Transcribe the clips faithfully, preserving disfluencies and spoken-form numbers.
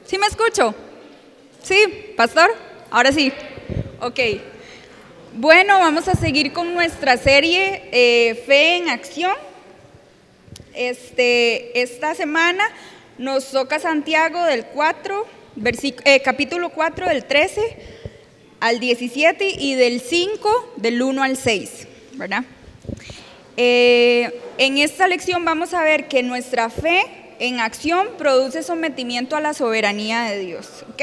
¿Sí me escucho? ¿Sí, pastor? Ahora sí. Ok. Bueno, vamos a seguir con nuestra serie eh, Fe en Acción. Este, esta semana nos toca Santiago del cuatro, eh, capítulo cuatro del trece al diecisiete y del cinco del uno al seis, ¿verdad? Eh, en esta lección vamos a ver que nuestra fe en acción produce sometimiento a la soberanía de Dios, ¿ok?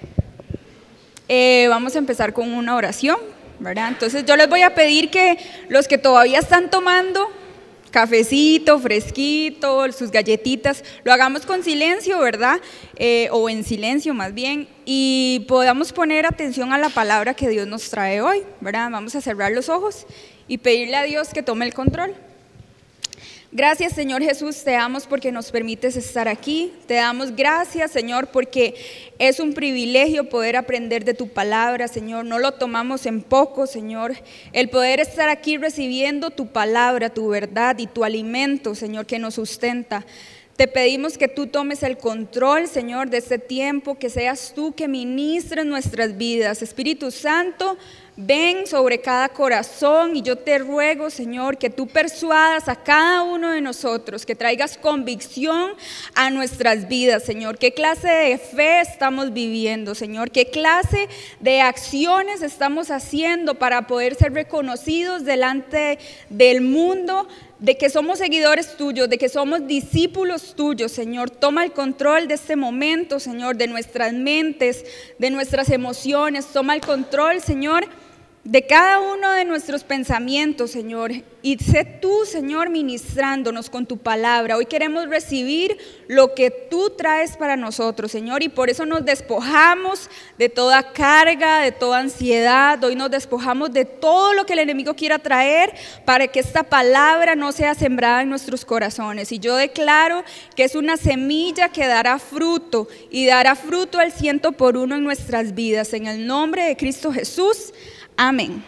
Eh, vamos a empezar con una oración, ¿verdad? Entonces yo les voy a pedir que los que todavía están tomando cafecito, fresquito, sus galletitas, lo hagamos con silencio, ¿verdad? Eh, o en silencio más bien, y podamos poner atención a la palabra que Dios nos trae hoy, ¿verdad? Vamos a cerrar los ojos y pedirle a Dios que tome el control. Gracias, Señor Jesús, te damos porque nos permites estar aquí. Te damos gracias, Señor, porque es un privilegio poder aprender de tu palabra, Señor. No lo tomamos en poco, Señor. El poder estar aquí recibiendo tu palabra, tu verdad y tu alimento, Señor, que nos sustenta. Te pedimos que tú tomes el control, Señor, de este tiempo, que seas tú que ministres nuestras vidas. Espíritu Santo, ven sobre cada corazón y yo te ruego, Señor, que tú persuadas a cada uno de nosotros, que traigas convicción a nuestras vidas, Señor. ¿Qué clase de fe estamos viviendo, Señor? ¿Qué clase de acciones estamos haciendo para poder ser reconocidos delante del mundo? De que somos seguidores tuyos, de que somos discípulos tuyos, Señor. Toma el control de este momento, Señor, de nuestras mentes, de nuestras emociones. Toma el control, Señor, de cada uno de nuestros pensamientos, Señor. Y sé tú, Señor, ministrándonos con tu palabra. Hoy queremos recibir lo que tú traes para nosotros, Señor, y por eso nos despojamos de toda carga, de toda ansiedad. Hoy nos despojamos de todo lo que el enemigo quiera traer para que esta palabra no sea sembrada en nuestros corazones. Y yo declaro que es una semilla que dará fruto y dará fruto al ciento por uno en nuestras vidas. En el nombre de Cristo Jesús, amén.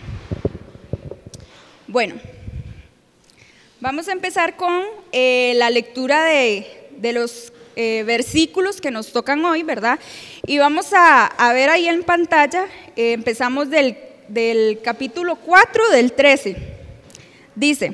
Bueno, vamos a empezar con eh, la lectura de, de los eh, versículos que nos tocan hoy, ¿verdad? Y vamos a, a ver ahí en pantalla, eh, empezamos del, del capítulo cuatro del trece. Dice: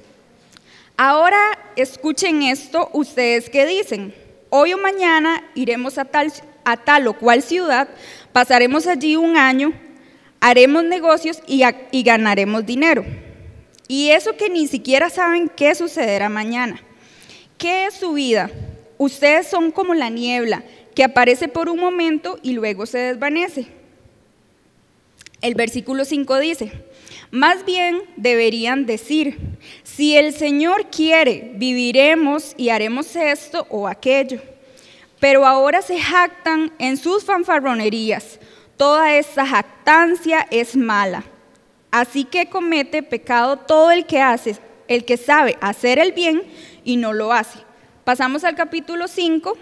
ahora escuchen esto ustedes que dicen, hoy o mañana iremos a tal, a tal o cual ciudad, pasaremos allí un año, haremos negocios y, a, y ganaremos dinero. Y eso que ni siquiera saben qué sucederá mañana. ¿Qué es su vida? Ustedes son como la niebla que aparece por un momento y luego se desvanece. El versículo cinco dice: más bien deberían decir, si el Señor quiere, viviremos y haremos esto o aquello. Pero ahora se jactan en sus fanfarronerías. Toda esta jactancia es mala. Así que comete pecado todo el que hace, el que sabe hacer el bien y no lo hace. Pasamos al capítulo cinco.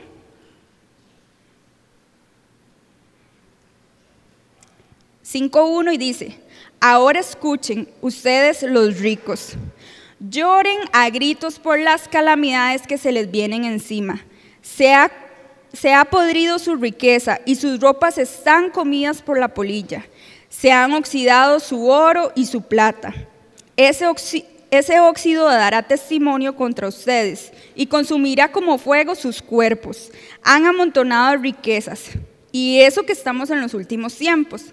cinco uno y dice: ahora escuchen ustedes los ricos, lloren a gritos por las calamidades que se les vienen encima. Se ha Se ha podrido su riqueza y sus ropas están comidas por la polilla. Se han oxidado su oro y su plata. Ese, oxi- ese óxido dará testimonio contra ustedes y consumirá como fuego sus cuerpos. Han amontonado riquezas. Y eso que estamos en los últimos tiempos.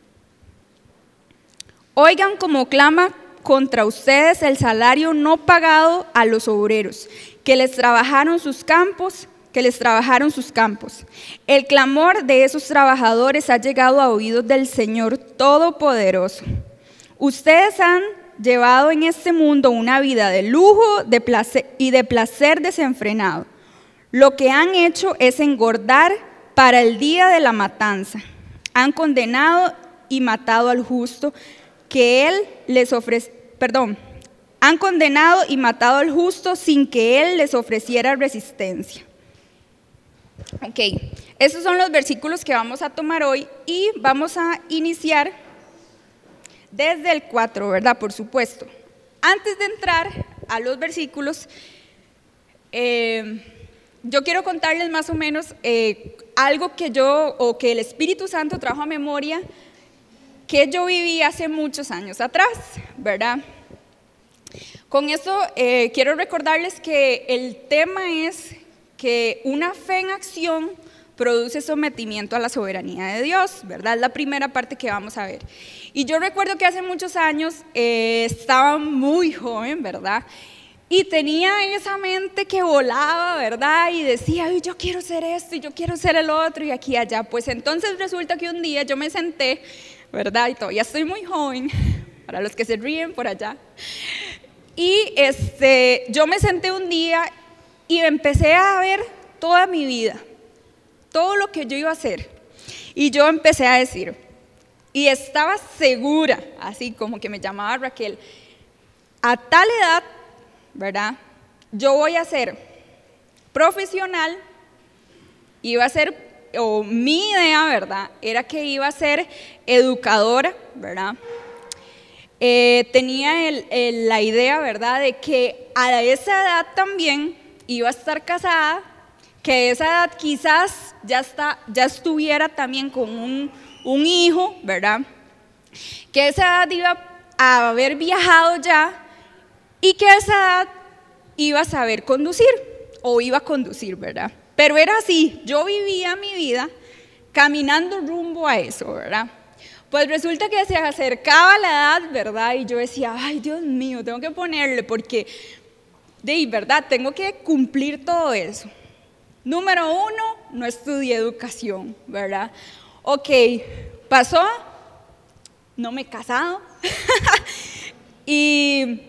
Oigan cómo clama contra ustedes el salario no pagado a los obreros, que les trabajaron sus campos, que les trabajaron sus campos. El clamor de esos trabajadores ha llegado a oídos del Señor Todopoderoso. Ustedes han llevado en este mundo una vida de lujo de placer y de placer desenfrenado. Lo que han hecho es engordar para el día de la matanza. Han condenado y matado al justo que él les ofrece, perdón, han condenado y matado al justo sin que él les ofreciera resistencia. Ok, estos son los versículos que vamos a tomar hoy y vamos a iniciar desde el cuatro, ¿verdad? Por supuesto. Antes de entrar a los versículos, eh, yo quiero contarles más o menos eh, algo que yo, o que el Espíritu Santo trajo a memoria, que yo viví hace muchos años atrás, ¿verdad? Con esto eh, quiero recordarles que el tema es que una fe en acción produce sometimiento a la soberanía de Dios, ¿verdad? Es la primera parte que vamos a ver. Y yo recuerdo que hace muchos años eh, estaba muy joven, ¿verdad? Y tenía esa mente que volaba, ¿verdad? Y decía, ay, yo quiero ser esto y yo quiero ser el otro y aquí y allá. Pues entonces resulta que un día yo me senté, ¿verdad? Y todavía estoy muy joven, para los que se ríen por allá. Y este, yo me senté un día y empecé a ver toda mi vida, todo lo que yo iba a hacer. Y yo empecé a decir, y estaba segura, así como que me llamaba Raquel, a tal edad, ¿verdad? Yo voy a ser profesional, iba a ser, o mi idea, ¿verdad? Era que iba a ser educadora, ¿verdad? Eh, tenía el, el, la idea, ¿verdad? De que a esa edad también iba a estar casada, que a esa edad quizás ya, está, ya estuviera también con un, un hijo, ¿verdad? Que a esa edad iba a haber viajado ya, y que a esa edad iba a saber conducir, o iba a conducir, ¿verdad? Pero era así, yo vivía mi vida caminando rumbo a eso, ¿verdad? Pues resulta que se acercaba la edad, ¿verdad? Y yo decía, ay, Dios mío, tengo que ponerle, porque, de verdad, tengo que cumplir todo eso. Número uno, no estudié educación, ¿verdad? Ok, pasó, no me he casado, y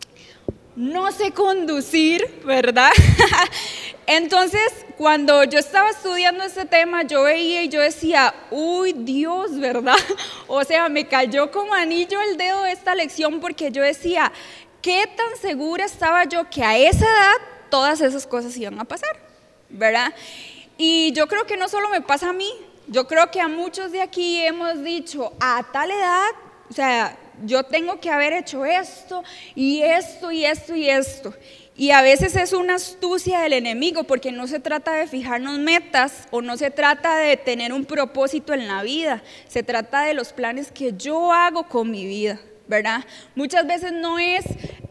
no sé conducir, ¿verdad? Entonces, cuando yo estaba estudiando este tema, yo veía y yo decía, uy, Dios, ¿verdad? O sea, me cayó como anillo al dedo esta lección, porque yo decía, ¿qué tan segura estaba yo que a esa edad todas esas cosas iban a pasar? ¿Verdad? Y yo creo que no solo me pasa a mí, yo creo que a muchos de aquí hemos dicho, a tal edad, o sea, yo tengo que haber hecho esto, y esto, y esto, y esto. Y a veces es una astucia del enemigo, porque no se trata de fijarnos metas, o no se trata de tener un propósito en la vida, se trata de los planes que yo hago con mi vida, ¿verdad? Muchas veces no es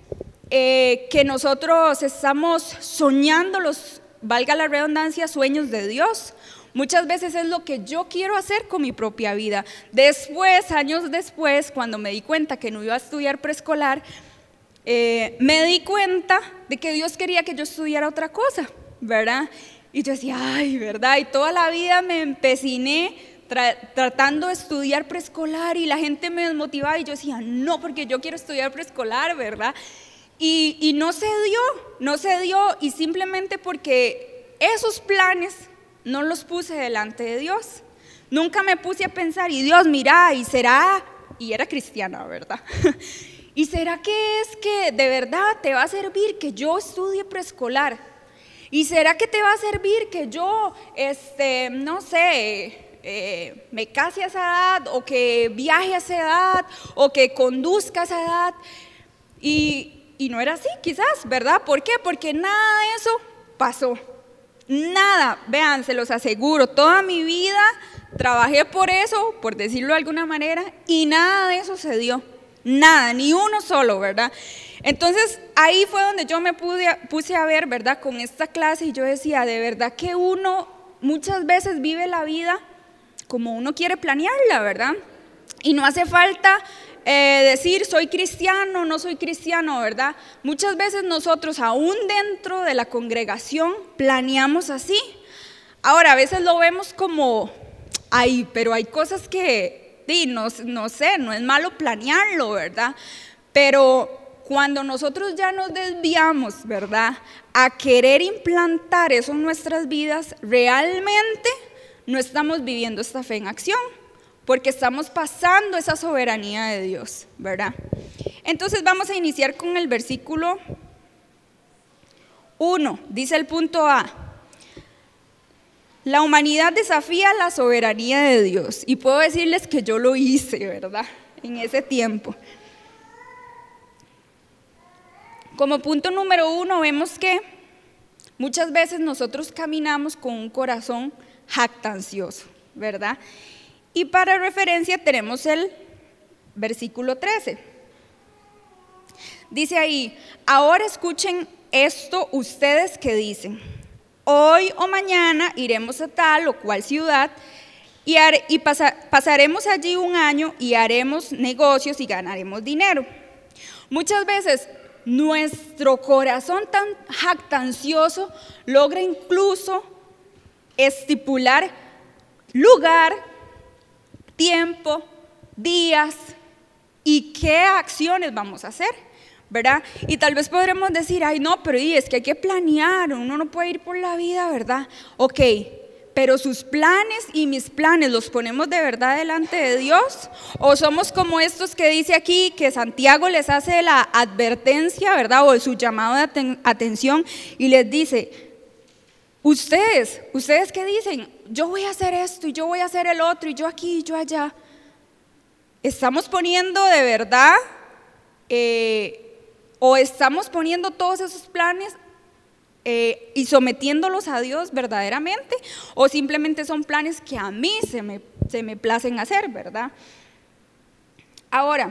eh, que nosotros estamos soñando los, valga la redundancia, sueños de Dios. Muchas veces es lo que yo quiero hacer con mi propia vida. Después, años después, cuando me di cuenta que no iba a estudiar preescolar, eh, me di cuenta de que Dios quería que yo estudiara otra cosa, ¿verdad? Y yo decía, ay, ¿verdad? Y toda la vida me empeciné tra tratando de estudiar preescolar, y la gente me desmotivaba y yo decía, no, porque yo quiero estudiar preescolar, ¿verdad? Y, y no se dio, no se dio, y simplemente porque esos planes no los puse delante de Dios. Nunca me puse a pensar, y Dios, mira, y será, y era cristiana, ¿verdad? ¿Y será que es que de verdad te va a servir que yo estudie preescolar? ¿Y será que te va a servir que yo, este, no sé, eh, me case a esa edad, o que viaje a esa edad, o que conduzca a esa edad? Y, y no era así, quizás, ¿verdad? ¿Por qué? Porque nada de eso pasó. Nada, vean, se los aseguro, toda mi vida trabajé por eso, por decirlo de alguna manera, y nada de eso se dio, nada, ni uno solo, ¿verdad? Entonces ahí fue donde yo me pude, puse a ver, ¿verdad? Con esta clase, y yo decía, de verdad que uno muchas veces vive la vida como uno quiere planearla, ¿verdad? Y no hace falta Eh, decir soy cristiano, no soy cristiano, ¿verdad? Muchas veces nosotros, aún dentro de la congregación, planeamos así. Ahora, a veces lo vemos como, ay, pero hay cosas que, sí, no, no sé, no es malo planearlo, ¿verdad? Pero cuando nosotros ya nos desviamos, ¿verdad?, a querer implantar eso en nuestras vidas, realmente no estamos viviendo esta fe en acción, porque estamos pasando esa soberanía de Dios, ¿verdad? Entonces vamos a iniciar con el versículo uno, dice el punto A. La humanidad desafía la soberanía de Dios, y puedo decirles que yo lo hice, ¿verdad?, en ese tiempo. Como punto número uno vemos que Muchas veces nosotros caminamos con un corazón jactancioso, ¿verdad? Y para referencia tenemos el versículo trece. Dice ahí, ahora escuchen esto ustedes que dicen, hoy o mañana iremos a tal o cual ciudad y, har- y pasa- pasaremos allí un año y haremos negocios y ganaremos dinero. Muchas veces nuestro corazón tan jactancioso logra incluso estipular lugar, tiempo, días y qué acciones vamos a hacer, ¿verdad? Y tal vez podremos decir, ay no, pero y es que hay que planear, uno no puede ir por la vida, ¿verdad? Ok, pero sus planes y mis planes los ponemos de verdad delante de Dios, o somos como estos que dice aquí que Santiago les hace la advertencia, ¿verdad? O su llamado de aten- atención y les dice, ustedes, ustedes que dicen, yo voy a hacer esto y yo voy a hacer el otro y yo aquí y yo allá. ¿Estamos poniendo de verdad eh, o estamos poniendo todos esos planes eh, y sometiéndolos a Dios verdaderamente? ¿O simplemente son planes que a mí se me, se me placen hacer, verdad? Ahora,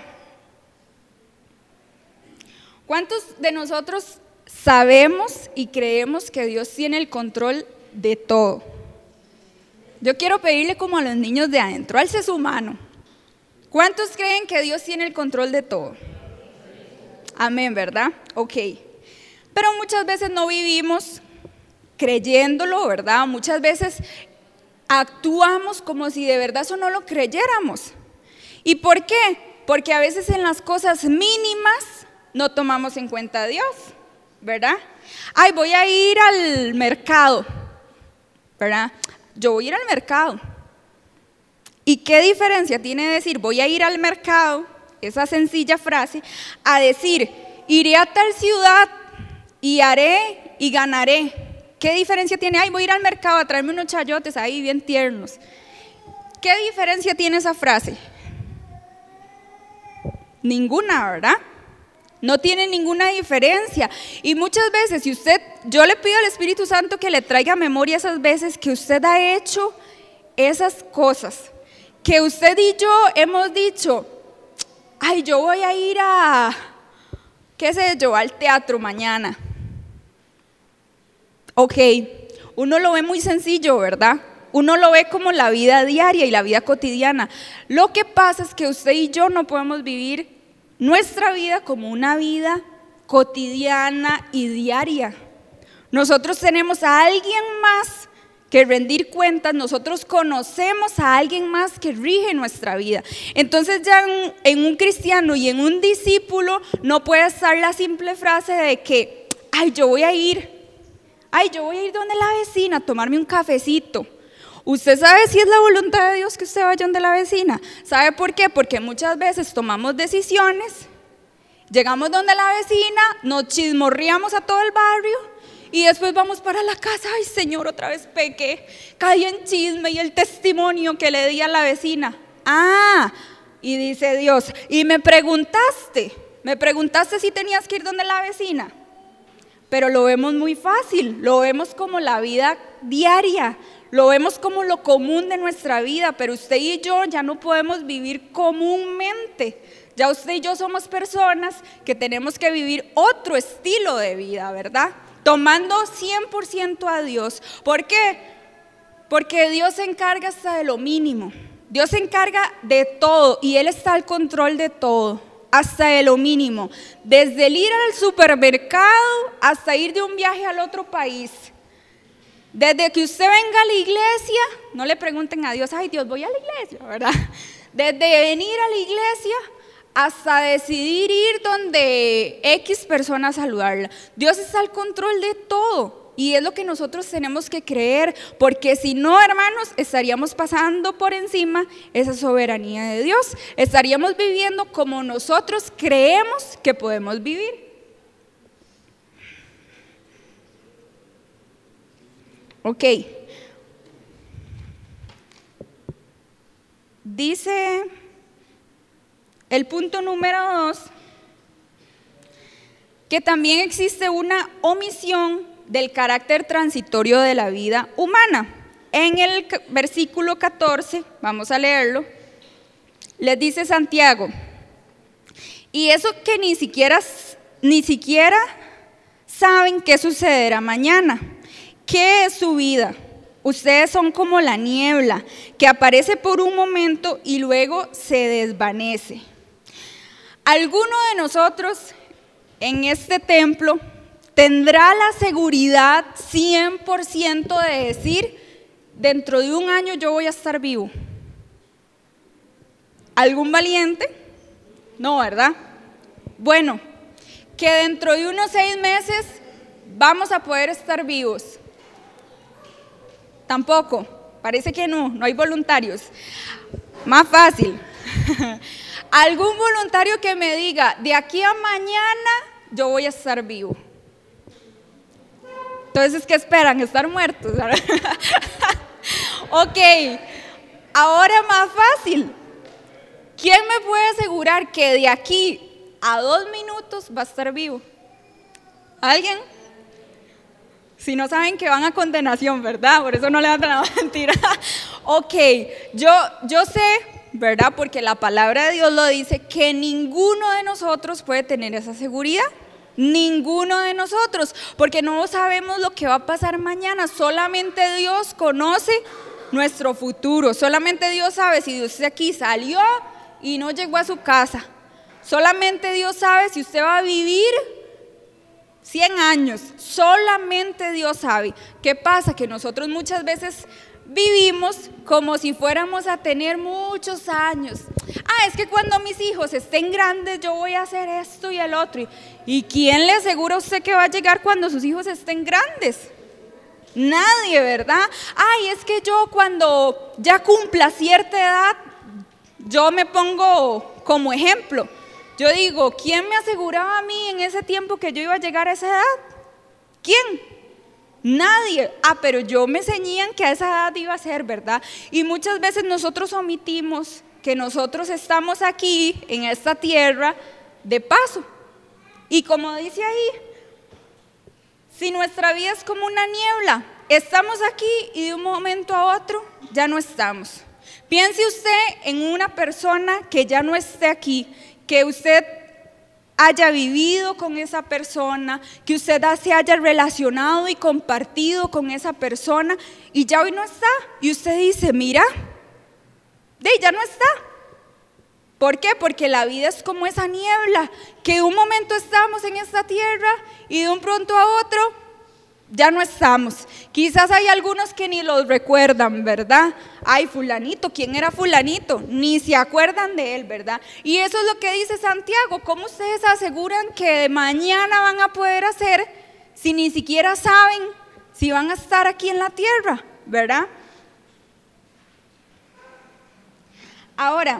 ¿cuántos de nosotros sabemos y creemos que Dios tiene el control de todo? Yo quiero pedirle como a los niños de adentro, alce su mano. ¿Cuántos creen que Dios tiene el control de todo? Amén, ¿verdad? Ok. Pero muchas veces no vivimos creyéndolo, ¿verdad? Muchas veces actuamos como si de verdad eso no lo creyéramos. ¿Y por qué? Porque a veces en las cosas mínimas no tomamos en cuenta a Dios, ¿verdad? Ay, voy a ir al mercado, ¿verdad? Yo voy a ir al mercado. ¿Y qué diferencia tiene decir voy a ir al mercado, esa sencilla frase, a decir iré a tal ciudad y haré y ganaré? ¿Qué diferencia tiene? Ay, voy a ir al mercado a traerme unos chayotes ahí bien tiernos. ¿Qué diferencia tiene esa frase? Ninguna, ¿verdad? No tiene ninguna diferencia. Y muchas veces, si usted, yo le pido al Espíritu Santo que le traiga a memoria esas veces que usted ha hecho esas cosas, que usted y yo hemos dicho, ay, yo voy a ir a, qué sé yo, al teatro mañana. Ok, uno lo ve muy sencillo, ¿verdad? Uno lo ve como la vida diaria y la vida cotidiana. Lo que pasa es que usted y yo no podemos vivir nuestra vida como una vida cotidiana y diaria. Nosotros tenemos a alguien más que rendir cuentas, nosotros conocemos a alguien más que rige nuestra vida. Entonces ya en, en un cristiano y en un discípulo no puede estar la simple frase de que, ay, yo voy a ir, ay, yo voy a ir donde la vecina a tomarme un cafecito. ¿Usted sabe si es la voluntad de Dios que usted vaya donde la vecina? ¿Sabe por qué? Porque muchas veces tomamos decisiones, llegamos donde la vecina, nos chismorreamos a todo el barrio y después vamos para la casa, ay Señor, otra vez pequé, caí en chisme y el testimonio que le di a la vecina. Ah, y dice Dios, y me preguntaste, me preguntaste si tenías que ir donde la vecina. Pero lo vemos muy fácil, lo vemos como la vida diaria, lo vemos como lo común de nuestra vida, pero usted y yo ya no podemos vivir comúnmente. Ya usted y yo somos personas que tenemos que vivir otro estilo de vida, ¿verdad? Tomando cien por ciento a Dios. ¿Por qué? Porque Dios se encarga hasta de lo mínimo. Dios se encarga de todo y Él está al control de todo, hasta de lo mínimo. Desde el ir al supermercado hasta ir de un viaje al otro país. Desde que usted venga a la iglesia, no le pregunten a Dios, ay Dios, voy a la iglesia, ¿verdad? Desde venir a la iglesia hasta decidir ir donde X persona a saludarla. Dios está al control de todo y es lo que nosotros tenemos que creer, porque si no, hermanos, estaríamos pasando por encima esa soberanía de Dios, estaríamos viviendo como nosotros creemos que podemos vivir. Ok, dice el punto número dos, que también existe una omisión del carácter transitorio de la vida humana. En el versículo catorce, vamos a leerlo, les dice Santiago, y eso que ni siquiera, ni siquiera saben qué sucederá mañana. ¿Qué es su vida? Ustedes son como la niebla que aparece por un momento y luego se desvanece. ¿Alguno de nosotros en este templo tendrá la seguridad cien por ciento de decir, dentro de un año yo voy a estar vivo? ¿Algún valiente? No, ¿verdad? Bueno, que dentro de unos seis meses vamos a poder estar vivos. Tampoco, parece que no, no hay voluntarios. Más fácil. Algún voluntario que me diga, de aquí a mañana yo voy a estar vivo. Entonces, ¿qué esperan? ¿Estar muertos? Ok, ahora más fácil. ¿Quién me puede asegurar que de aquí a dos minutos va a estar vivo? ¿Alguien? Si no saben que van a condenación, ¿verdad? Por eso no levantan la mentira. Ok, yo, yo sé, ¿verdad? Porque la palabra de Dios lo dice, que ninguno de nosotros puede tener esa seguridad. Ninguno de nosotros, porque no sabemos lo que va a pasar mañana. Solamente Dios conoce nuestro futuro. Solamente Dios sabe si usted aquí salió y no llegó a su casa. Solamente Dios sabe si usted va a vivir cien años. Solamente Dios sabe. ¿Qué pasa? Que nosotros muchas veces vivimos como si fuéramos a tener muchos años. Ah, es que cuando mis hijos estén grandes yo voy a hacer esto y el otro. ¿Y quién le asegura a usted que va a llegar cuando sus hijos estén grandes? Nadie, ¿verdad? Ay, es que yo cuando ya cumpla cierta edad, yo me pongo como ejemplo. Yo digo, ¿quién me aseguraba a mí en ese tiempo que yo iba a llegar a esa edad? ¿Quién? Nadie. Ah, pero yo me ceñían que a esa edad iba a ser, ¿verdad? Y muchas veces nosotros omitimos que nosotros estamos aquí, en esta tierra, de paso. Y como dice ahí, si nuestra vida es como una niebla, estamos aquí y de un momento a otro ya no estamos. Piense usted en una persona que ya no esté aquí, que usted haya vivido con esa persona, que usted se haya relacionado y compartido con esa persona y ya hoy no está. Y usted dice, mira, de ya no está. ¿Por qué? Porque la vida es como esa niebla, que de un momento estamos en esta tierra y de un pronto a otro ya no estamos. Quizás hay algunos que ni los recuerdan, ¿verdad? Ay, fulanito, ¿quién era fulanito? Ni se acuerdan de él, ¿verdad? Y eso es lo que dice Santiago. ¿Cómo ustedes aseguran que mañana van a poder hacer si ni siquiera saben si van a estar aquí en la tierra, ¿verdad? Ahora,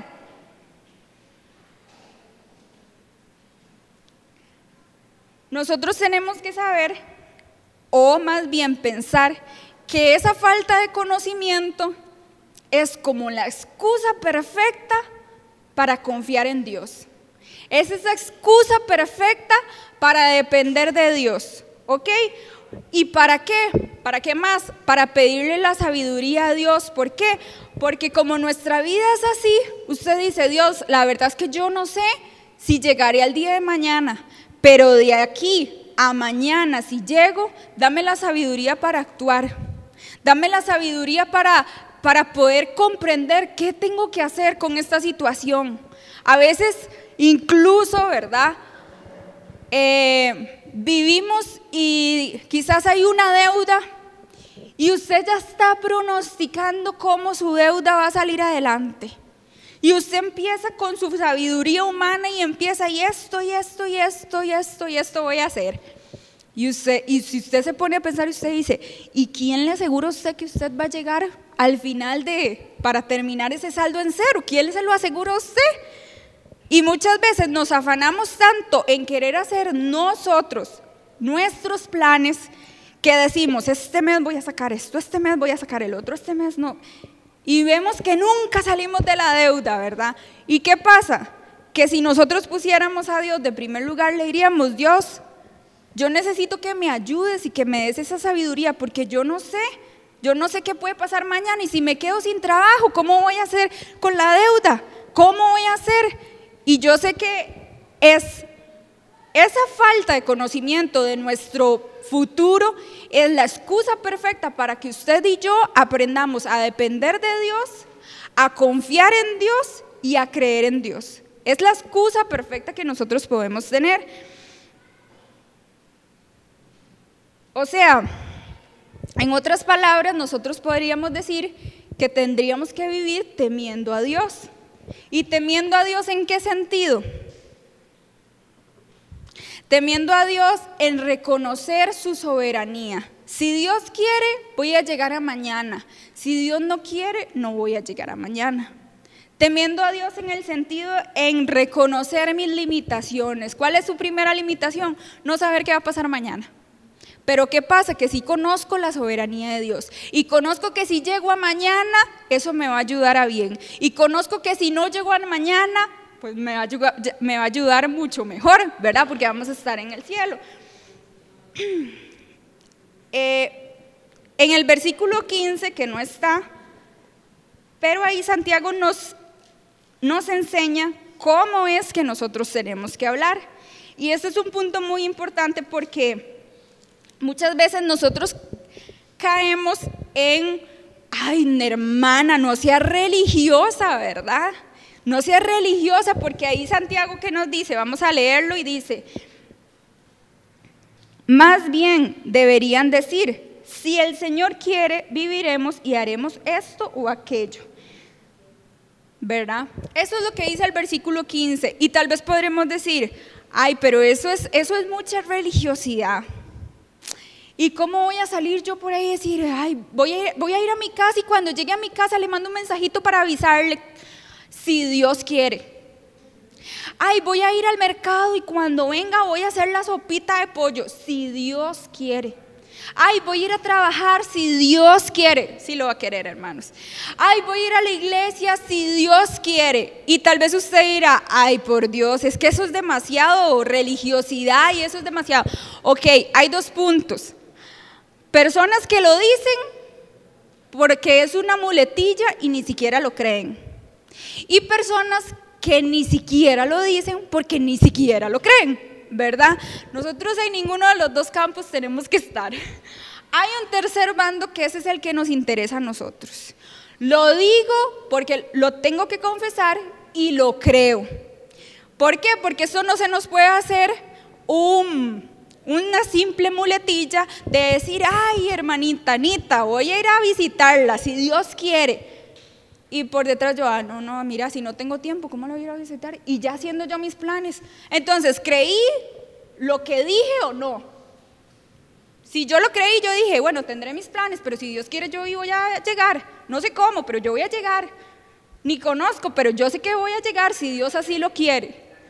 nosotros tenemos que saber, o más bien pensar, que esa falta de conocimiento es como la excusa perfecta para confiar en Dios. Es esa excusa perfecta para depender de Dios, ¿ok? ¿Y para qué? ¿Para qué más? Para pedirle la sabiduría a Dios. ¿Por qué? Porque como nuestra vida es así, usted dice, Dios, la verdad es que yo no sé si llegaré al día de mañana, pero de aquí a mañana, si llego, dame la sabiduría para actuar. Dame la sabiduría para, para poder comprender qué tengo que hacer con esta situación. A veces, incluso, ¿verdad? Eh, vivimos y quizás hay una deuda y usted ya está pronosticando cómo su deuda va a salir adelante. Y usted empieza con su sabiduría humana y empieza, y esto, y esto, y esto, y esto, y esto voy a hacer. Y, usted, y si usted se pone a pensar, usted dice, ¿y quién le asegura a usted que usted va a llegar al final de, para terminar ese saldo en cero? ¿Quién se lo asegura a usted? Y muchas veces nos afanamos tanto en querer hacer nosotros nuestros planes, que decimos, este mes voy a sacar esto, este mes voy a sacar el otro, este mes no. Y vemos que nunca salimos de la deuda, ¿verdad? ¿Y qué pasa? Que si nosotros pusiéramos a Dios de primer lugar, le diríamos, Dios, Yo necesito que me ayudes y que me des esa sabiduría, porque yo no sé, yo no sé qué puede pasar mañana, y si me quedo sin trabajo, ¿cómo voy a hacer con la deuda? ¿Cómo voy a hacer? Y yo sé que es esa falta de conocimiento de nuestro futuro es la excusa perfecta para que usted y yo aprendamos a depender de Dios, a confiar en Dios y a creer en Dios. Es la excusa perfecta que nosotros podemos tener. O sea, en otras palabras, nosotros podríamos decir que tendríamos que vivir temiendo a Dios. ¿Y temiendo a Dios en qué sentido? Temiendo a Dios en reconocer su soberanía. Si Dios quiere, voy a llegar a mañana. Si Dios no quiere, no voy a llegar a mañana. Temiendo a Dios en el sentido en reconocer mis limitaciones. ¿Cuál es su primera limitación? No saber qué va a pasar mañana. Pero ¿qué pasa? Que sí conozco la soberanía de Dios, y conozco que si llego a mañana, eso me va a ayudar a bien, y conozco que si no llego a mañana, pues me va a ayudar, me va a ayudar mucho mejor, ¿verdad? Porque vamos a estar en el cielo. Eh, en el versículo quince, que no está, pero ahí Santiago nos, nos enseña cómo es que nosotros tenemos que hablar. Y este es un punto muy importante, porque muchas veces nosotros caemos en, ay, hermana, no sea religiosa, ¿verdad? No sea religiosa, porque ahí Santiago, ¿qué nos dice? Vamos a leerlo, y dice: más bien deberían decir, si el Señor quiere, viviremos y haremos esto o aquello, ¿verdad? Eso es lo que dice el versículo quince, y tal vez podremos decir, ay, pero eso es, eso es mucha religiosidad. ¿Y cómo voy a salir yo por ahí y decir, ay, voy a, ir, voy a ir a mi casa, y cuando llegue a mi casa le mando un mensajito para avisarle, si Dios quiere? Ay, voy a ir al mercado y cuando venga voy a hacer la sopita de pollo, si Dios quiere. Ay, voy a ir a trabajar, si Dios quiere. Sí lo va a querer, hermanos. Ay, voy a ir a la iglesia, si Dios quiere. Y tal vez usted dirá, ay, por Dios, es que eso es demasiado religiosidad y eso es demasiado. Ok, hay dos puntos. Personas que lo dicen porque es una muletilla y ni siquiera lo creen. Y personas que ni siquiera lo dicen porque ni siquiera lo creen, ¿verdad? Nosotros en ninguno de los dos campos tenemos que estar. Hay un tercer bando, que ese es el que nos interesa a nosotros. Lo digo porque lo tengo que confesar y lo creo. ¿Por qué? Porque eso no se nos puede hacer un... una simple muletilla de decir, ay, hermanita Anita, voy a ir a visitarla, si Dios quiere. Y por detrás yo, ah, no, no, mira, si no tengo tiempo, ¿cómo la voy a ir a visitar? Y ya haciendo yo mis planes. Entonces, ¿creí lo que dije o no? Si yo lo creí, yo dije, bueno, tendré mis planes, pero si Dios quiere, yo voy a llegar. No sé cómo, pero yo voy a llegar. Ni conozco, pero yo sé que voy a llegar si Dios así lo quiere.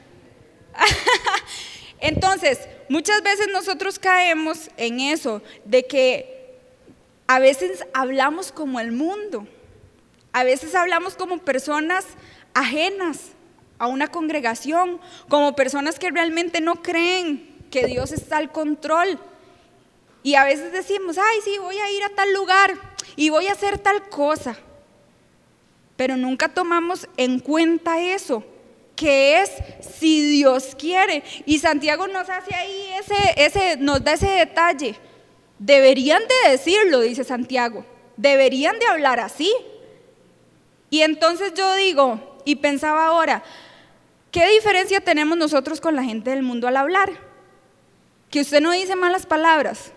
Entonces, muchas veces nosotros caemos en eso, de que a veces hablamos como el mundo, a veces hablamos como personas ajenas a una congregación, como personas que realmente no creen que Dios está al control. Y a veces decimos, ay, sí, voy a ir a tal lugar y voy a hacer tal cosa, pero nunca tomamos en cuenta eso, que es si Dios quiere. Y Santiago nos hace ahí ese, ese, nos da ese detalle. Deberían de decirlo, dice Santiago, deberían de hablar así. Y entonces yo digo, y pensaba ahora, ¿qué diferencia tenemos nosotros con la gente del mundo al hablar? Que usted no dice malas palabras.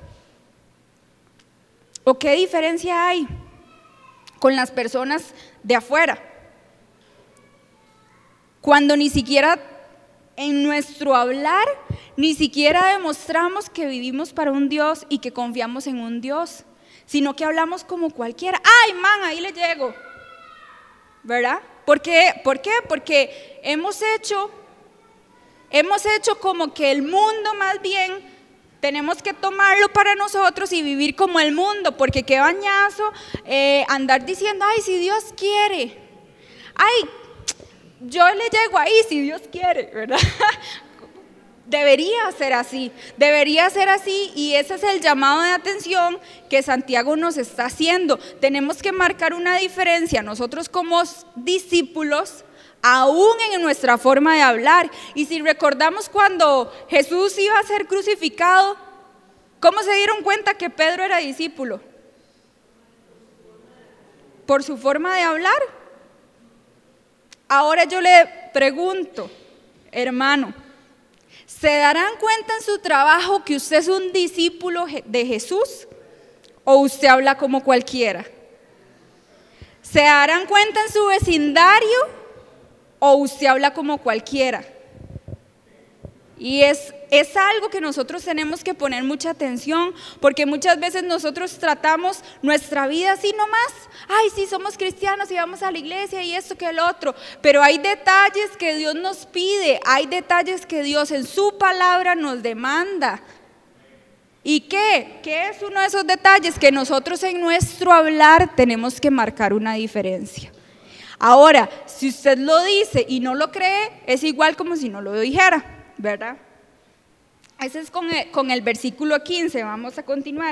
¿O qué diferencia hay con las personas de afuera? Cuando ni siquiera en nuestro hablar, ni siquiera demostramos que vivimos para un Dios y que confiamos en un Dios, sino que hablamos como cualquiera. ¡Ay, man, ahí le llego! ¿Verdad? ¿Por qué? ¿Por qué? Porque hemos hecho, hemos hecho como que el mundo más bien tenemos que tomarlo para nosotros y vivir como el mundo, porque qué bañazo eh, andar diciendo, ay, si Dios quiere, ay, yo le llego ahí si Dios quiere, ¿verdad? Debería ser así, debería ser así, y ese es el llamado de atención que Santiago nos está haciendo. Tenemos que marcar una diferencia nosotros como discípulos, aún en nuestra forma de hablar. Y si recordamos cuando Jesús iba a ser crucificado, ¿cómo se dieron cuenta que Pedro era discípulo? Por su forma de hablar. Ahora yo le pregunto, hermano, ¿se darán cuenta en su trabajo que usted es un discípulo de Jesús? ¿O usted habla como cualquiera? ¿Se darán cuenta en su vecindario? ¿O usted habla como cualquiera? Y es, es algo que nosotros tenemos que poner mucha atención, porque muchas veces nosotros tratamos nuestra vida así nomás. Ay, sí, somos cristianos y vamos a la iglesia y esto que el otro. Pero hay detalles que Dios nos pide, hay detalles que Dios en su palabra nos demanda. ¿Y qué? ¿Qué es uno de esos detalles? Que nosotros en nuestro hablar tenemos que marcar una diferencia. Ahora, si usted lo dice y no lo cree, es igual como si no lo dijera, ¿verdad? Ese es con el, con el versículo quince, vamos a continuar.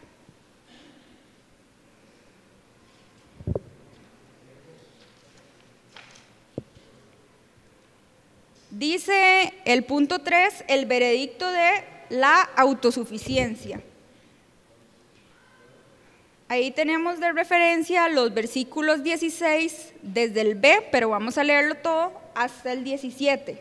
Dice el punto tres, el veredicto de la autosuficiencia. Ahí tenemos de referencia los versículos dieciséis desde el B, pero vamos a leerlo todo hasta el diecisiete.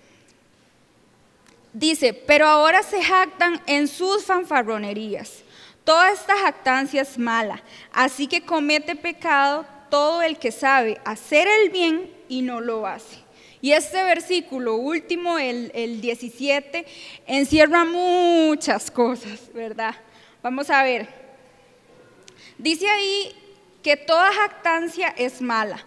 Dice, pero ahora se jactan en sus fanfarronerías. Toda esta jactancia es mala, así que comete pecado todo el que sabe hacer el bien y no lo hace. Y este versículo último, el, el diecisiete, encierra muchas cosas, ¿verdad? Vamos a ver. Dice ahí que toda jactancia es mala.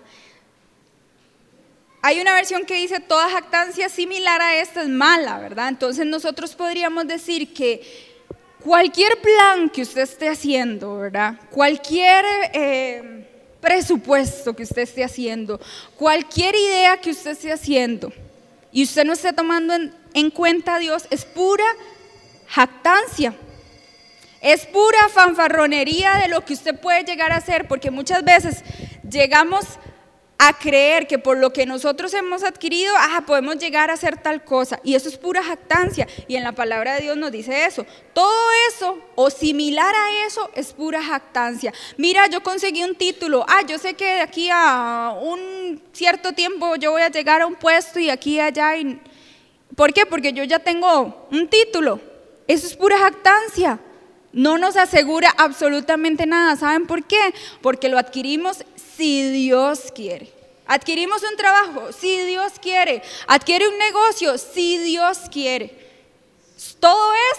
Hay una versión que dice toda jactancia similar a esta es mala, ¿verdad? Entonces nosotros podríamos decir que cualquier plan que usted esté haciendo, ¿verdad? Cualquier eh, presupuesto que usted esté haciendo, cualquier idea que usted esté haciendo y usted no esté tomando en, en cuenta a Dios, es pura jactancia. Es pura fanfarronería de lo que usted puede llegar a hacer, porque muchas veces llegamos a creer que por lo que nosotros hemos adquirido, ah, podemos llegar a hacer tal cosa, y eso es pura jactancia, y en la palabra de Dios nos dice eso. Todo eso, o similar a eso, es pura jactancia. Mira, yo conseguí un título, ah, yo sé que de aquí a un cierto tiempo yo voy a llegar a un puesto y aquí y allá, y... ¿por qué? Porque yo ya tengo un título. Eso es pura jactancia. No nos asegura absolutamente nada. ¿Saben por qué? Porque lo adquirimos si Dios quiere. Adquirimos un trabajo si Dios quiere. Adquiere un negocio si Dios quiere. Todo es.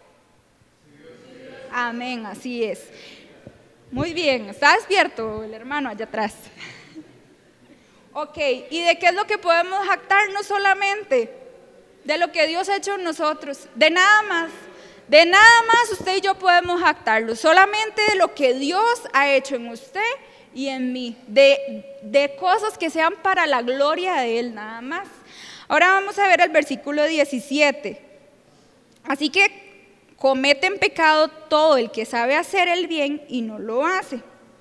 Amén, así es. Muy bien, está despierto el hermano allá atrás. Ok, ¿y de qué es lo que podemos jactarnos solamente? De lo que Dios ha hecho en nosotros, de nada más. De nada más usted y yo podemos jactarlo, solamente de lo que Dios ha hecho en usted y en mí, de, de cosas que sean para la gloria de Él, nada más. Ahora vamos a ver el versículo diecisiete. Así que cometen pecado todo el que sabe hacer el bien y no lo hace.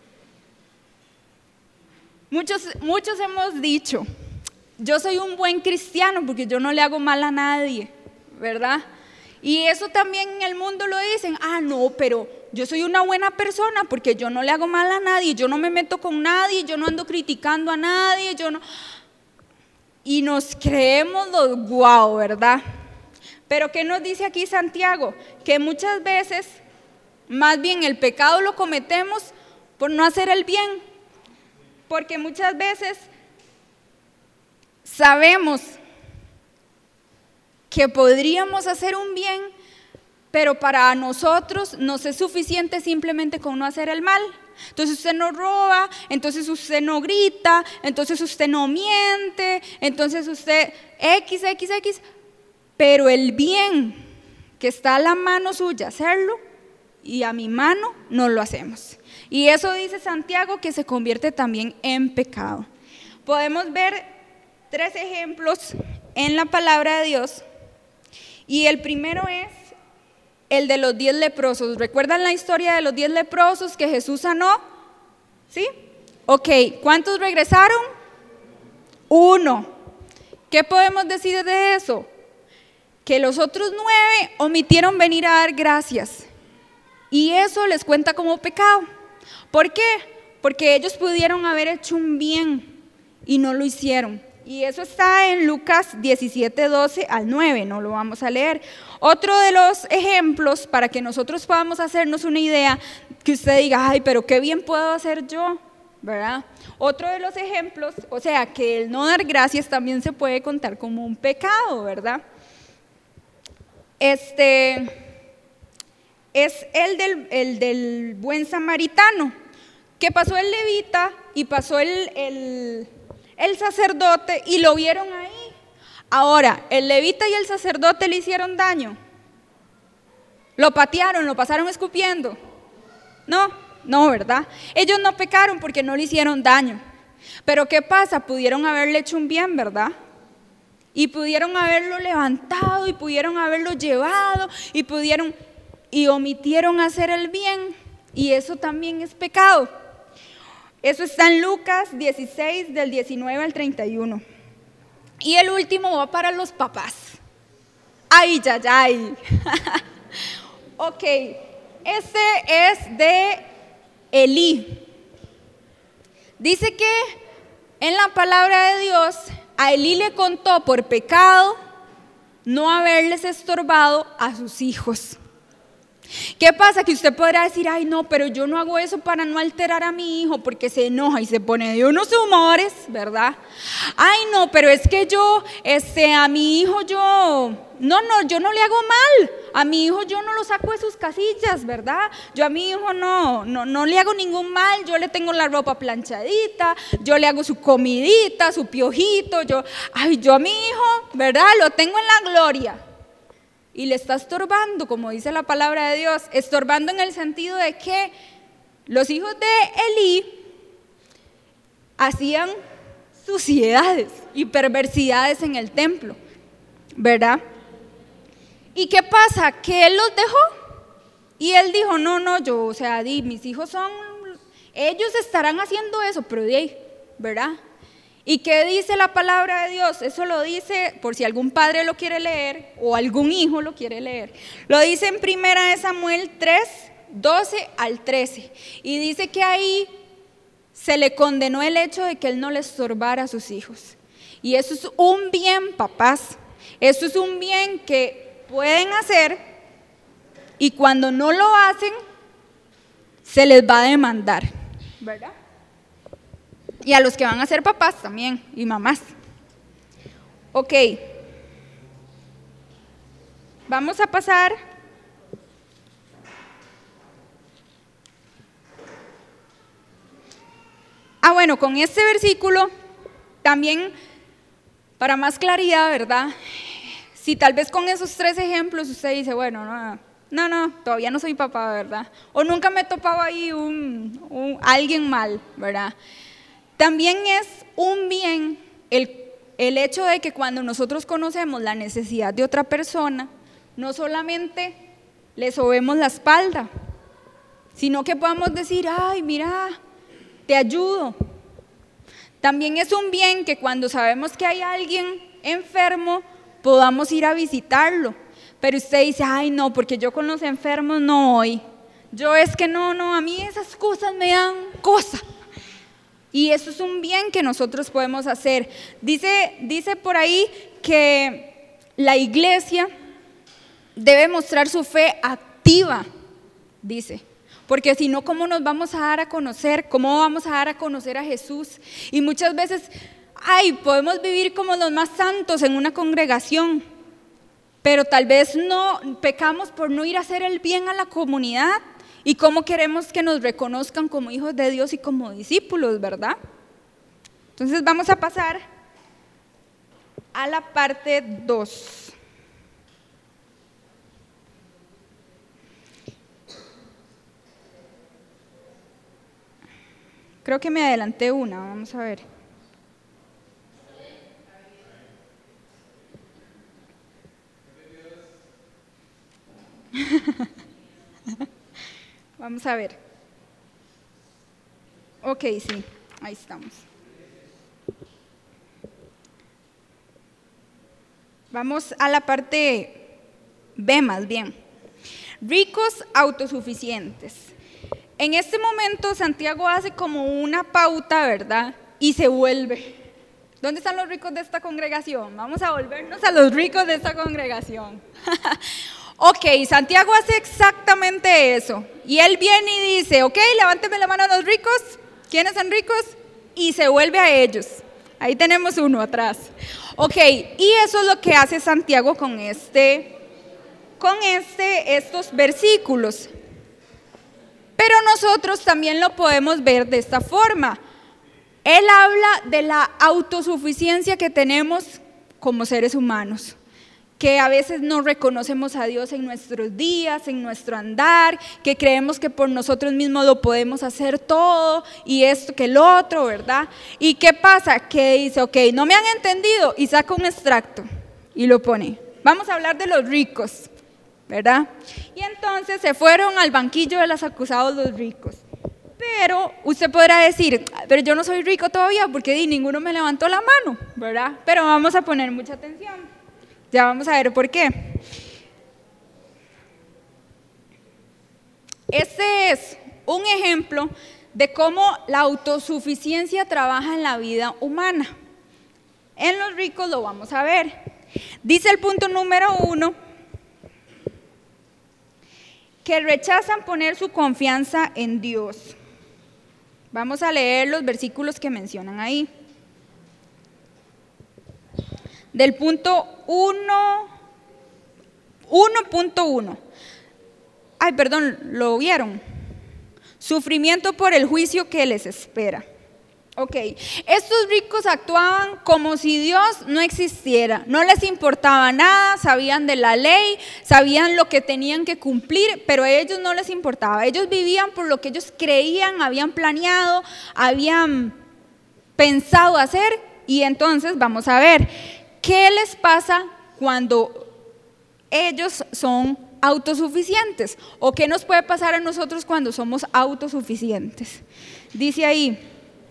Muchos, muchos hemos dicho, yo soy un buen cristiano porque yo no le hago mal a nadie, ¿verdad? Y eso también en el mundo lo dicen, ah, no, pero yo soy una buena persona porque yo no le hago mal a nadie, yo no me meto con nadie, yo no ando criticando a nadie, yo no... Y nos creemos los guau, ¿verdad? Pero ¿qué nos dice aquí Santiago? Que muchas veces, más bien el pecado lo cometemos por no hacer el bien, porque muchas veces sabemos que podríamos hacer un bien, pero para nosotros nos es suficiente simplemente con no hacer el mal. Entonces usted no roba, entonces usted no grita, entonces usted no miente, entonces usted X, X, X, pero el bien que está a la mano suya hacerlo y a mi mano no lo hacemos. Y eso dice Santiago que se convierte también en pecado. Podemos ver tres ejemplos en la palabra de Dios. Y el primero es el de los diez leprosos. ¿Recuerdan la historia de los diez leprosos que Jesús sanó? ¿Sí? Ok, ¿cuántos regresaron? Uno. ¿Qué podemos decir de eso? Que los otros nueve omitieron venir a dar gracias. Y eso les cuenta como pecado. ¿Por qué? Porque ellos pudieron haber hecho un bien y no lo hicieron. Y eso está en Lucas diecisiete, doce al nueve, no lo vamos a leer. Otro de los ejemplos para que nosotros podamos hacernos una idea, que usted diga, ay, pero qué bien puedo hacer yo, ¿verdad? Otro de los ejemplos, o sea, que el no dar gracias también se puede contar como un pecado, ¿verdad? Este es el del, el del buen samaritano, que pasó el levita y pasó el, el, el sacerdote y lo vieron ahí. Ahora, ¿el levita y el sacerdote le hicieron daño? ¿Lo patearon, lo pasaron escupiendo? No, no, ¿verdad? Ellos no pecaron porque no le hicieron daño. Pero ¿qué pasa? Pudieron haberle hecho un bien, ¿verdad? Y pudieron haberlo levantado y pudieron haberlo llevado y pudieron y omitieron hacer el bien, y eso también es pecado. Eso está en Lucas dieciséis del diecinueve al treinta y uno. Y el último va para los papás. Ay, ay, ay. Ok, este es de Elí. Dice que en la palabra de Dios a Elí le contó por pecado no haberles estorbado a sus hijos. ¿Qué pasa? Que usted podrá decir, ay no, pero yo no hago eso para no alterar a mi hijo porque se enoja y se pone de unos humores, ¿verdad? Ay no, pero es que yo, este, a mi hijo yo, no, no, yo no le hago mal, a mi hijo yo no lo saco de sus casillas, ¿verdad? Yo a mi hijo no, no, no le hago ningún mal, yo le tengo la ropa planchadita, yo le hago su comidita, su piojito, yo, ay, yo a mi hijo, ¿verdad? Lo tengo en la gloria. Y le está estorbando, como dice la palabra de Dios, estorbando en el sentido de que los hijos de Elí hacían suciedades y perversidades en el templo, ¿verdad? ¿Y qué pasa? Que él los dejó y él dijo, no, no, yo, o sea, di, mis hijos son, ellos estarán haciendo eso, pero de ahí, ¿verdad? ¿Y qué dice la palabra de Dios? Eso lo dice, por si algún padre lo quiere leer o algún hijo lo quiere leer. Lo dice en primera de Samuel tres, doce al trece. Y dice que ahí se le condenó el hecho de que él no le estorbara a sus hijos. Y eso es un bien, papás. Eso es un bien que pueden hacer y cuando no lo hacen, se les va a demandar, ¿verdad? Y a los que van a ser papás también, y mamás. Ok. Vamos a pasar Ah, bueno, con este versículo, también, para más claridad, ¿verdad? Si tal vez con esos tres ejemplos usted dice, bueno, no, no, no, todavía no soy papá, ¿verdad? O nunca me he topado ahí un, un, alguien mal, ¿verdad? También es un bien el, el hecho de que cuando nosotros conocemos la necesidad de otra persona, no solamente le sobemos la espalda, sino que podamos decir, ay, mira, te ayudo. También es un bien que cuando sabemos que hay alguien enfermo, podamos ir a visitarlo. Pero usted dice, ay no, porque yo con los enfermos no voy. Yo es que no, no, a mí esas cosas me dan cosa. Y eso es un bien que nosotros podemos hacer. Dice, dice por ahí que la iglesia debe mostrar su fe activa, dice. Porque si no, ¿cómo nos vamos a dar a conocer? ¿Cómo vamos a dar a conocer a Jesús? Y muchas veces, ay, podemos vivir como los más santos en una congregación, pero tal vez no, pecamos por no ir a hacer el bien a la comunidad. ¿Y cómo queremos que nos reconozcan como hijos de Dios y como discípulos, verdad? Entonces vamos a pasar a la parte dos. Creo que me adelanté una, vamos a ver. Vamos a ver. Ok, sí, ahí estamos. Vamos a la parte B más bien. Ricos autosuficientes. En este momento Santiago hace como una pauta, ¿verdad? Y se vuelve. ¿Dónde están los ricos de esta congregación? Vamos a volvernos a los ricos de esta congregación. Ok, Santiago hace exactamente eso. Y él viene y dice, ok, levánteme la mano a los ricos. ¿Quiénes son ricos? Y se vuelve a ellos. Ahí tenemos uno atrás. Ok, y eso es lo que hace Santiago con este, con este, estos versículos. Pero nosotros también lo podemos ver de esta forma. Él habla de la autosuficiencia que tenemos como seres humanos, que a veces no reconocemos a Dios en nuestros días, en nuestro andar, que creemos que por nosotros mismos lo podemos hacer todo y esto que el otro, ¿verdad? ¿Y qué pasa? Que dice, ok, no me han entendido, y saca un extracto y lo pone. Vamos a hablar de los ricos, ¿verdad? Y entonces se fueron al banquillo de los acusados los ricos. Pero usted podrá decir, pero yo no soy rico todavía porque di, ninguno me levantó la mano, ¿verdad? Pero vamos a poner mucha atención. Ya vamos a ver por qué. Este es un ejemplo de cómo la autosuficiencia trabaja en la vida humana. En los ricos lo vamos a ver. Dice el punto número uno, que rechazan poner su confianza en Dios. Vamos a leer los versículos que mencionan ahí. Del punto uno, uno punto uno. Ay, perdón, ¿lo vieron? Sufrimiento por el juicio que les espera. Ok, estos ricos actuaban como si Dios no existiera, no les importaba nada, sabían de la ley, sabían lo que tenían que cumplir, pero a ellos no les importaba, ellos vivían por lo que ellos creían, habían planeado, habían pensado hacer. Y entonces vamos a ver, ¿qué les pasa cuando ellos son autosuficientes? ¿O qué nos puede pasar a nosotros cuando somos autosuficientes? Dice ahí,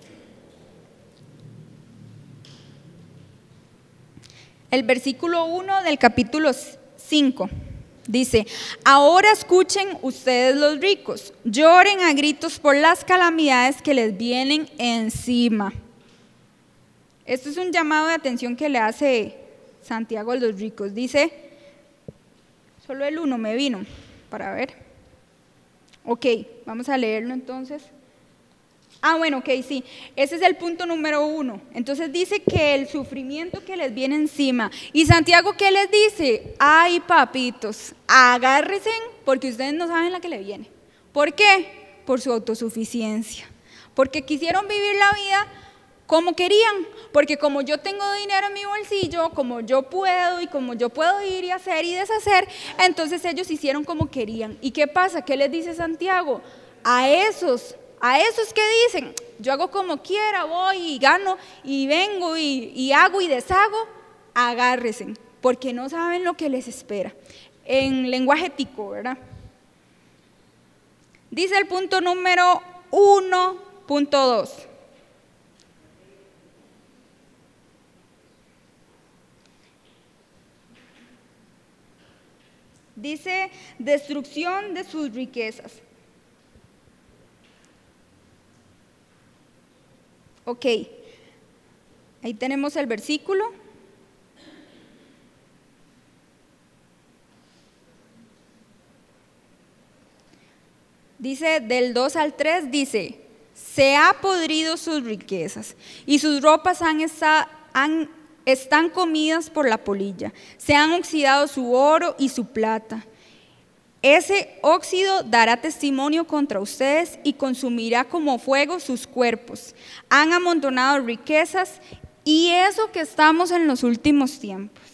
el versículo uno del capítulo cinco, dice, ahora escuchen ustedes los ricos, lloren a gritos por las calamidades que les vienen encima. Esto es un llamado de atención que le hace Santiago a los ricos. Dice, solo el uno me vino para ver. Ok, vamos a leerlo entonces. Ah, bueno, ok, sí, ese es el punto número uno. Entonces dice que el sufrimiento que les viene encima. Y Santiago, ¿qué les dice? Ay, papitos, agárrense porque ustedes no saben la que le viene. ¿Por qué? Por su autosuficiencia. Porque quisieron vivir la vida como querían. Porque como yo tengo dinero en mi bolsillo, como yo puedo y como yo puedo ir y hacer y deshacer, entonces ellos hicieron como querían. ¿Y qué pasa? ¿Qué les dice Santiago? A esos... A esos que dicen, yo hago como quiera, voy y gano y vengo y, y hago y deshago, agárrense, porque no saben lo que les espera. En lenguaje tico, ¿verdad? Dice el punto número uno punto dos. Dice, destrucción de sus riquezas. Ok, ahí tenemos el versículo. Dice del dos al tres, dice, se ha podrido sus riquezas y sus ropas han esta, han, están comidas por la polilla, se han oxidado su oro y su plata. Ese óxido dará testimonio contra ustedes y consumirá como fuego sus cuerpos. Han amontonado riquezas y eso que estamos en los últimos tiempos.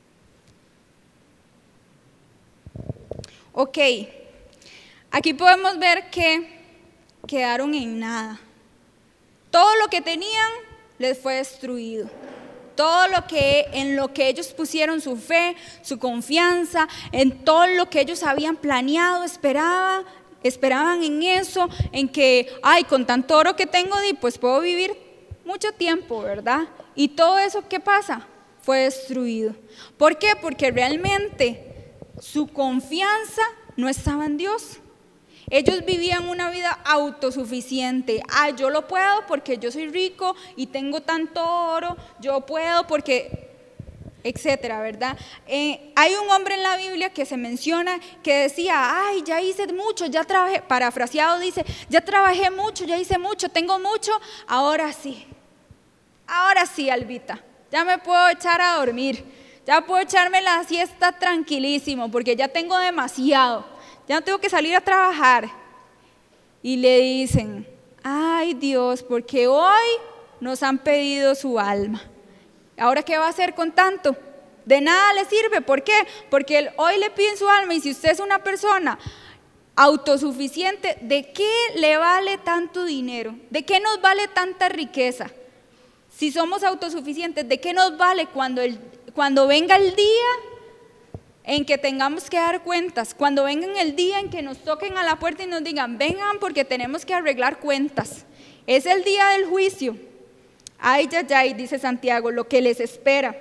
Ok, aquí podemos ver que quedaron en nada. Todo lo que tenían les fue destruido. todo lo que, en lo que ellos pusieron su fe, su confianza, en todo lo que ellos habían planeado, esperaba, esperaban en eso, en que, ay, con tanto oro que tengo, pues puedo vivir mucho tiempo, ¿verdad? Y todo eso, ¿qué pasa? Fue destruido. ¿Por qué? Porque realmente su confianza no estaba en Dios. Ellos vivían una vida autosuficiente. Ah, yo lo puedo porque yo soy rico y tengo tanto oro, yo puedo porque, etcétera, ¿verdad? Eh, hay un hombre en la Biblia que se menciona que decía, ay, ya hice mucho, ya trabajé, parafraseado dice, ya trabajé mucho, ya hice mucho, tengo mucho, ahora sí, ahora sí, Albita, ya me puedo echar a dormir, ya puedo echarme la siesta tranquilísimo porque ya tengo demasiado. Ya no tengo que salir a trabajar. Y le dicen, ay Dios, porque hoy nos han pedido su alma. ¿Ahora qué va a hacer con tanto? De nada le sirve. ¿Por qué? Porque hoy le piden su alma y si usted es una persona autosuficiente, ¿de qué le vale tanto dinero? ¿De qué nos vale tanta riqueza? Si somos autosuficientes, ¿de qué nos vale cuando, el, cuando venga el día en que tengamos que dar cuentas, cuando vengan el día en que nos toquen a la puerta y nos digan, vengan porque tenemos que arreglar cuentas? Es el día del juicio. Ay, ay, ay, dice Santiago, lo que les espera.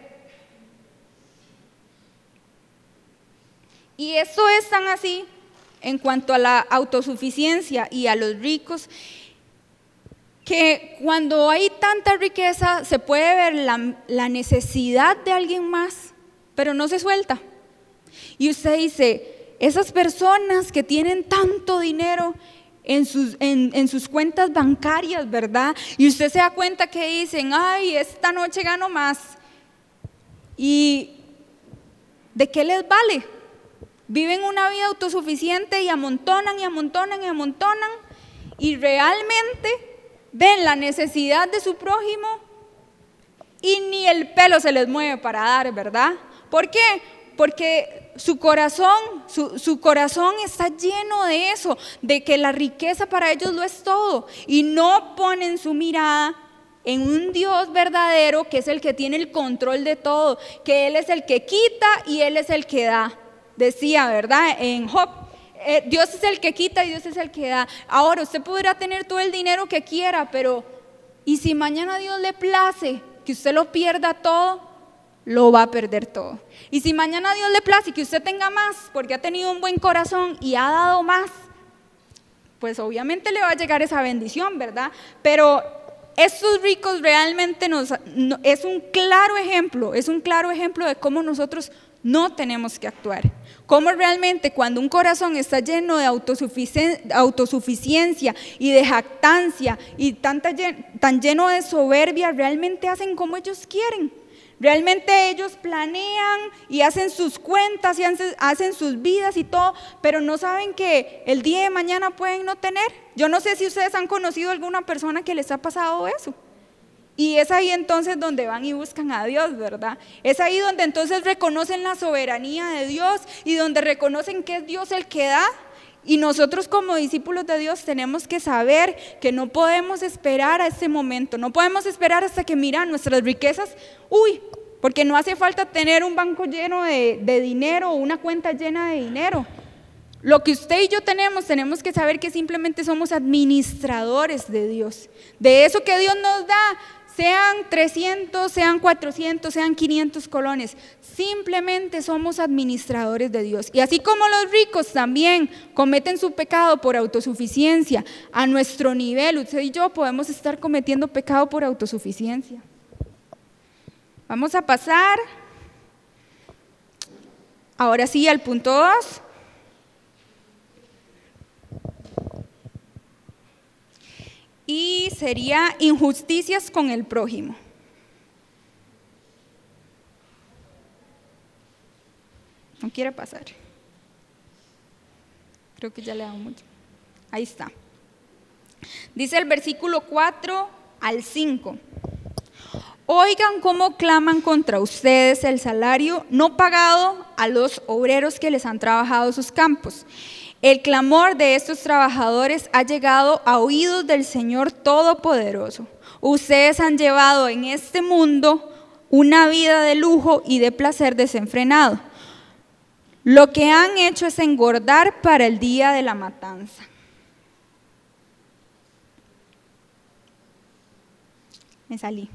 Y esto es tan así en cuanto a la autosuficiencia y a los ricos, que cuando hay tanta riqueza se puede ver la, la necesidad de alguien más, pero no se suelta. Y usted dice, esas personas que tienen tanto dinero en sus, en, en sus cuentas bancarias, ¿verdad? Y usted se da cuenta que dicen, ay, esta noche gano más. ¿Y de qué les vale? Viven una vida autosuficiente y amontonan y amontonan y amontonan y realmente ven la necesidad de su prójimo y ni el pelo se les mueve para dar, ¿verdad? ¿Por qué? Porque su corazón, su, su corazón está lleno de eso, de que la riqueza para ellos lo es todo, y no ponen su mirada en un Dios verdadero que es el que tiene el control de todo, que Él es el que quita y Él es el que da. Decía, ¿verdad? En Job, eh, Dios es el que quita y Dios es el que da. Ahora, usted podrá tener todo el dinero que quiera, pero ¿y si mañana a Dios le place que usted lo pierda todo? Lo va a perder todo. Y si mañana a Dios le place que usted tenga más porque ha tenido un buen corazón y ha dado más, pues obviamente le va a llegar esa bendición, ¿verdad? Pero estos ricos realmente nos, no, es un claro ejemplo, es un claro ejemplo de cómo nosotros no tenemos que actuar. Cómo realmente cuando un corazón está lleno de autosuficiencia, autosuficiencia y de jactancia y tanta, tan lleno de soberbia, realmente hacen como ellos quieren. Realmente ellos planean y hacen sus cuentas y hacen sus vidas y todo, pero no saben que el día de mañana pueden no tener. Yo no sé si ustedes han conocido a alguna persona que les ha pasado eso. Y es ahí entonces donde van y buscan a Dios, ¿verdad? Es ahí donde entonces reconocen la soberanía de Dios y donde reconocen que es Dios el que da. Y nosotros como discípulos de Dios tenemos que saber que no podemos esperar a ese momento, no podemos esperar hasta que miran nuestras riquezas, uy, porque no hace falta tener un banco lleno de, de dinero o una cuenta llena de dinero. Lo que usted y yo tenemos, tenemos que saber que simplemente somos administradores de Dios, de eso que Dios nos da. Sean trescientos, sean cuatrocientos, sean quinientos colones, simplemente somos administradores de Dios. Y así como los ricos también cometen su pecado por autosuficiencia, a nuestro nivel, usted y yo podemos estar cometiendo pecado por autosuficiencia. Vamos a pasar, ahora sí, al punto dos. Y sería injusticias con el prójimo. No quiere pasar. Creo que ya le hago mucho. Ahí está. Dice el versículo cuatro al cinco. Oigan cómo claman contra ustedes el salario no pagado a los obreros que les han trabajado sus campos. El clamor de estos trabajadores ha llegado a oídos del Señor Todopoderoso. Ustedes han llevado en este mundo una vida de lujo y de placer desenfrenado. Lo que han hecho es engordar para el día de la matanza. Me salí.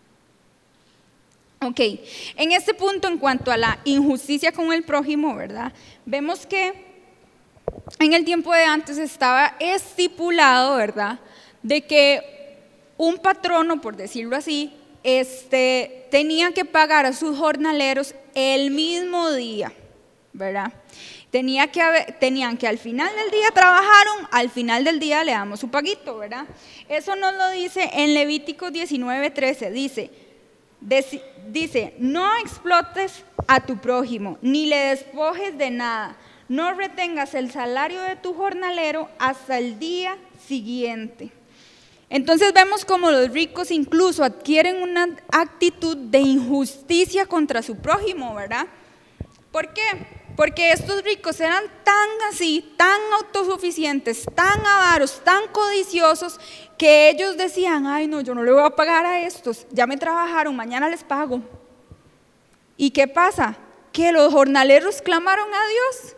Ok, en este punto, en cuanto a la injusticia con el prójimo, ¿verdad? Vemos que en el tiempo de antes estaba estipulado, ¿verdad?, de que un patrono, por decirlo así, este, tenía que pagar a sus jornaleros el mismo día, ¿verdad? Tenía que haber, tenían que al final del día trabajaron, al final del día le damos su paguito, ¿verdad? Eso nos lo dice en Levítico diecinueve trece, dice, dice, no explotes a tu prójimo, ni le despojes de nada, no retengas el salario de tu jornalero hasta el día siguiente. Entonces vemos como los ricos incluso adquieren una actitud de injusticia contra su prójimo, ¿verdad? ¿Por qué? Porque estos ricos eran tan así, tan autosuficientes, tan avaros, tan codiciosos, que ellos decían, ay no, yo no le voy a pagar a estos, ya me trabajaron, mañana les pago. ¿Y qué pasa? Que los jornaleros clamaron a Dios.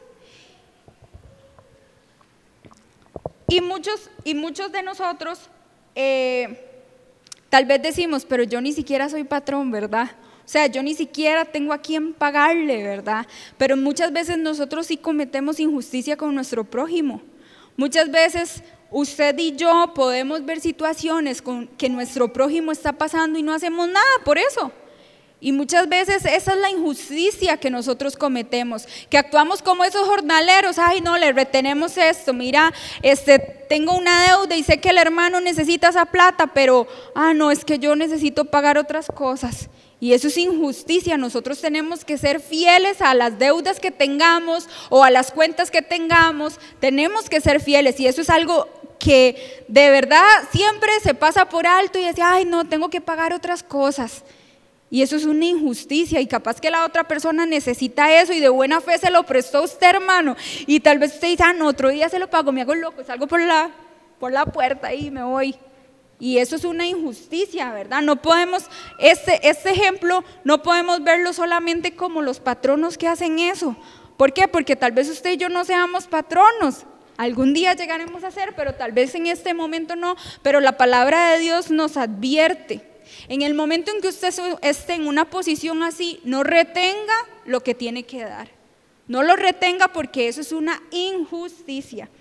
Y muchos, y muchos de nosotros eh, tal vez decimos, pero yo ni siquiera soy patrón, ¿verdad? O sea, yo ni siquiera tengo a quién pagarle, ¿verdad? Pero muchas veces nosotros sí cometemos injusticia con nuestro prójimo. Muchas veces usted y yo podemos ver situaciones con que nuestro prójimo está pasando y no hacemos nada por eso. Y muchas veces esa es la injusticia que nosotros cometemos, que actuamos como esos jornaleros, ay no, le retenemos esto, mira, este, tengo una deuda y sé que el hermano necesita esa plata, pero, ah no, es que yo necesito pagar otras cosas. Y eso es injusticia. Nosotros tenemos que ser fieles a las deudas que tengamos o a las cuentas que tengamos, tenemos que ser fieles, y eso es algo que de verdad siempre se pasa por alto y dice, ay no, tengo que pagar otras cosas. Y eso es una injusticia, y capaz que la otra persona necesita eso y de buena fe se lo prestó a usted, hermano, y tal vez usted dice, ah no, otro día se lo pago, me hago loco, salgo por la, por la puerta y me voy. Y eso es una injusticia, ¿verdad? No podemos, este, este ejemplo no podemos verlo solamente como los patronos que hacen eso. ¿Por qué? Porque tal vez usted y yo no seamos patronos. Algún día llegaremos a ser, pero tal vez en este momento no. Pero la palabra de Dios nos advierte. En el momento en que usted esté en una posición así, no retenga lo que tiene que dar. No lo retenga, porque eso es una injusticia.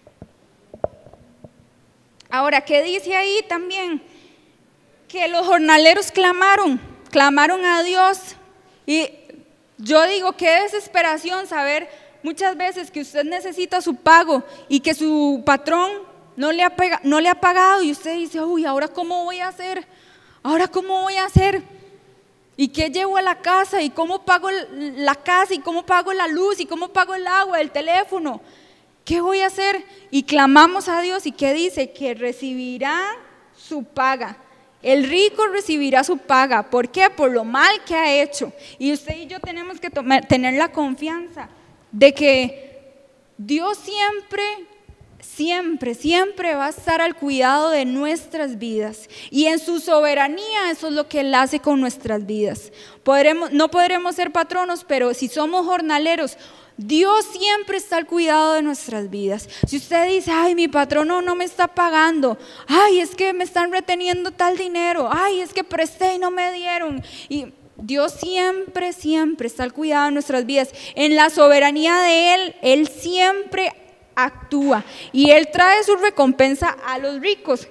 Ahora, ¿qué dice ahí también? Que los jornaleros clamaron, clamaron a Dios. Y yo digo, qué desesperación saber muchas veces que usted necesita su pago y que su patrón no le ha, pega, no le ha pagado, y usted dice, uy, ¿ahora cómo voy a hacer? ¿Ahora cómo voy a hacer? ¿Y qué llevo a la casa? ¿Y cómo pago la casa? ¿Y cómo pago la luz? ¿Y cómo pago el agua, el teléfono? ¿Qué voy a hacer? Y clamamos a Dios, ¿y qué dice? Que recibirá su paga. El rico recibirá su paga. ¿Por qué? Por lo mal que ha hecho. Y usted y yo tenemos que tomar, tener la confianza de que Dios siempre, siempre, siempre va a estar al cuidado de nuestras vidas. Y en su soberanía eso es lo que Él hace con nuestras vidas. Podremos, no podremos ser patronos, pero si somos jornaleros, Dios siempre está al cuidado de nuestras vidas. Si usted dice, ay, mi patrono no me está pagando, ay, es que me están reteniendo tal dinero, ay, es que presté y no me dieron, y Dios siempre, siempre está al cuidado de nuestras vidas. En la soberanía de Él, Él siempre actúa y Él trae su recompensa a los ricos.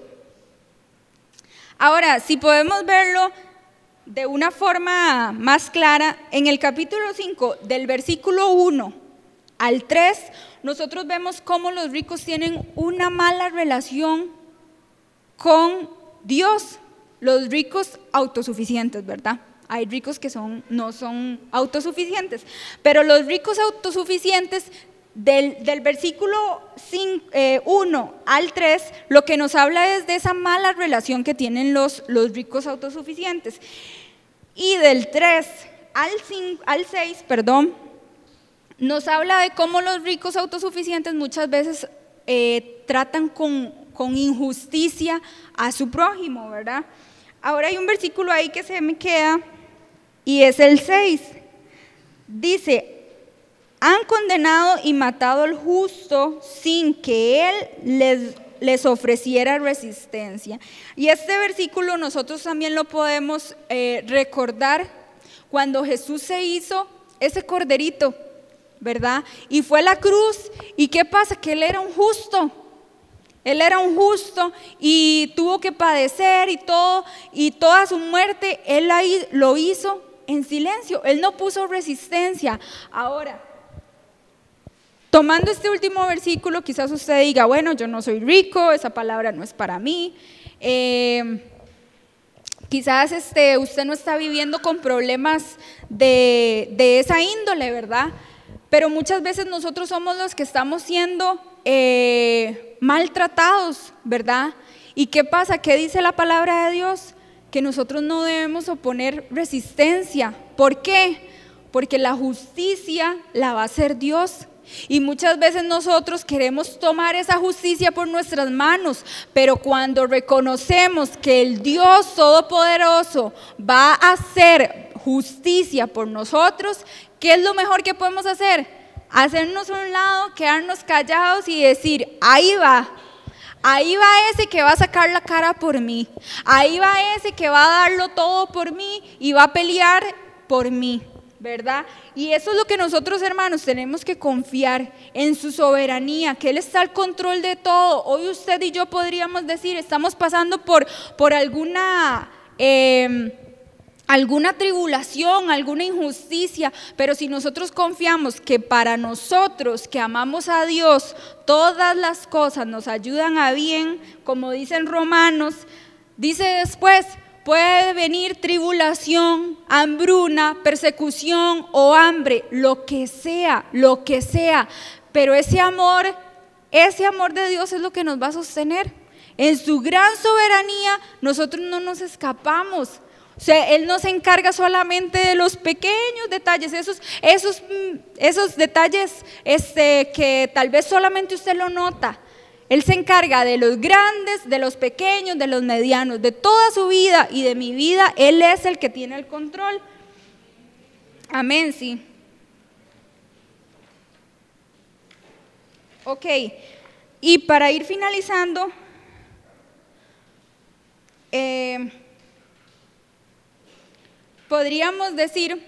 Ahora, si podemos verlo de una forma más clara, en el capítulo cinco, del versículo uno al tres, nosotros vemos cómo los ricos tienen una mala relación con Dios. Los ricos autosuficientes, ¿verdad? Hay ricos que son, no son autosuficientes, pero los ricos autosuficientes del, del versículo uno al tres, lo que nos habla es de esa mala relación que tienen los, los ricos autosuficientes. Y del tres al seis, perdón, nos habla de cómo los ricos autosuficientes muchas veces eh, tratan con, con injusticia a su prójimo, ¿verdad? Ahora hay un versículo ahí que se me queda y es el seis. Dice, han condenado y matado al justo sin que él les, les ofreciera resistencia. Y este versículo nosotros también lo podemos eh, recordar cuando Jesús se hizo ese corderito, ¿verdad? Y fue a la cruz. ¿Y qué pasa? Que él era un justo. Él era un justo y tuvo que padecer y todo, y toda su muerte él ahí lo hizo en silencio. Él no puso resistencia. Ahora, tomando este último versículo, quizás usted diga, bueno, yo no soy rico, esa palabra no es para mí. Eh, quizás este, usted no está viviendo con problemas de, de esa índole, ¿verdad? Pero muchas veces nosotros somos los que estamos siendo eh, maltratados, ¿verdad? ¿Y qué pasa? ¿Qué dice la palabra de Dios? Que nosotros no debemos oponer resistencia. ¿Por qué? Porque la justicia la va a hacer Dios. Y muchas veces nosotros queremos tomar esa justicia por nuestras manos, pero cuando reconocemos que el Dios Todopoderoso va a hacer justicia por nosotros, ¿qué es lo mejor que podemos hacer? Hacernos a un lado, quedarnos callados y decir, ahí va, ahí va ese que va a sacar la cara por mí, ahí va ese que va a darlo todo por mí y va a pelear por mí, ¿verdad? Y eso es lo que nosotros, hermanos, tenemos que confiar en su soberanía, que Él está al control de todo. Hoy usted y yo podríamos decir, estamos pasando por, por alguna... Eh, alguna tribulación, alguna injusticia, pero si nosotros confiamos que para nosotros que amamos a Dios, todas las cosas nos ayudan a bien, como dicen Romanos, dice después, puede venir tribulación, hambruna, persecución o hambre, lo que sea, lo que sea, pero ese amor, ese amor de Dios es lo que nos va a sostener. En su gran soberanía nosotros no nos escapamos. O sea, Él no se encarga solamente de los pequeños detalles, esos, esos, esos detalles este, que tal vez solamente usted lo nota. Él se encarga de los grandes, de los pequeños, de los medianos, de toda su vida y de mi vida. Él es el que tiene el control. Amén, sí. Ok, y para ir finalizando, eh, podríamos decir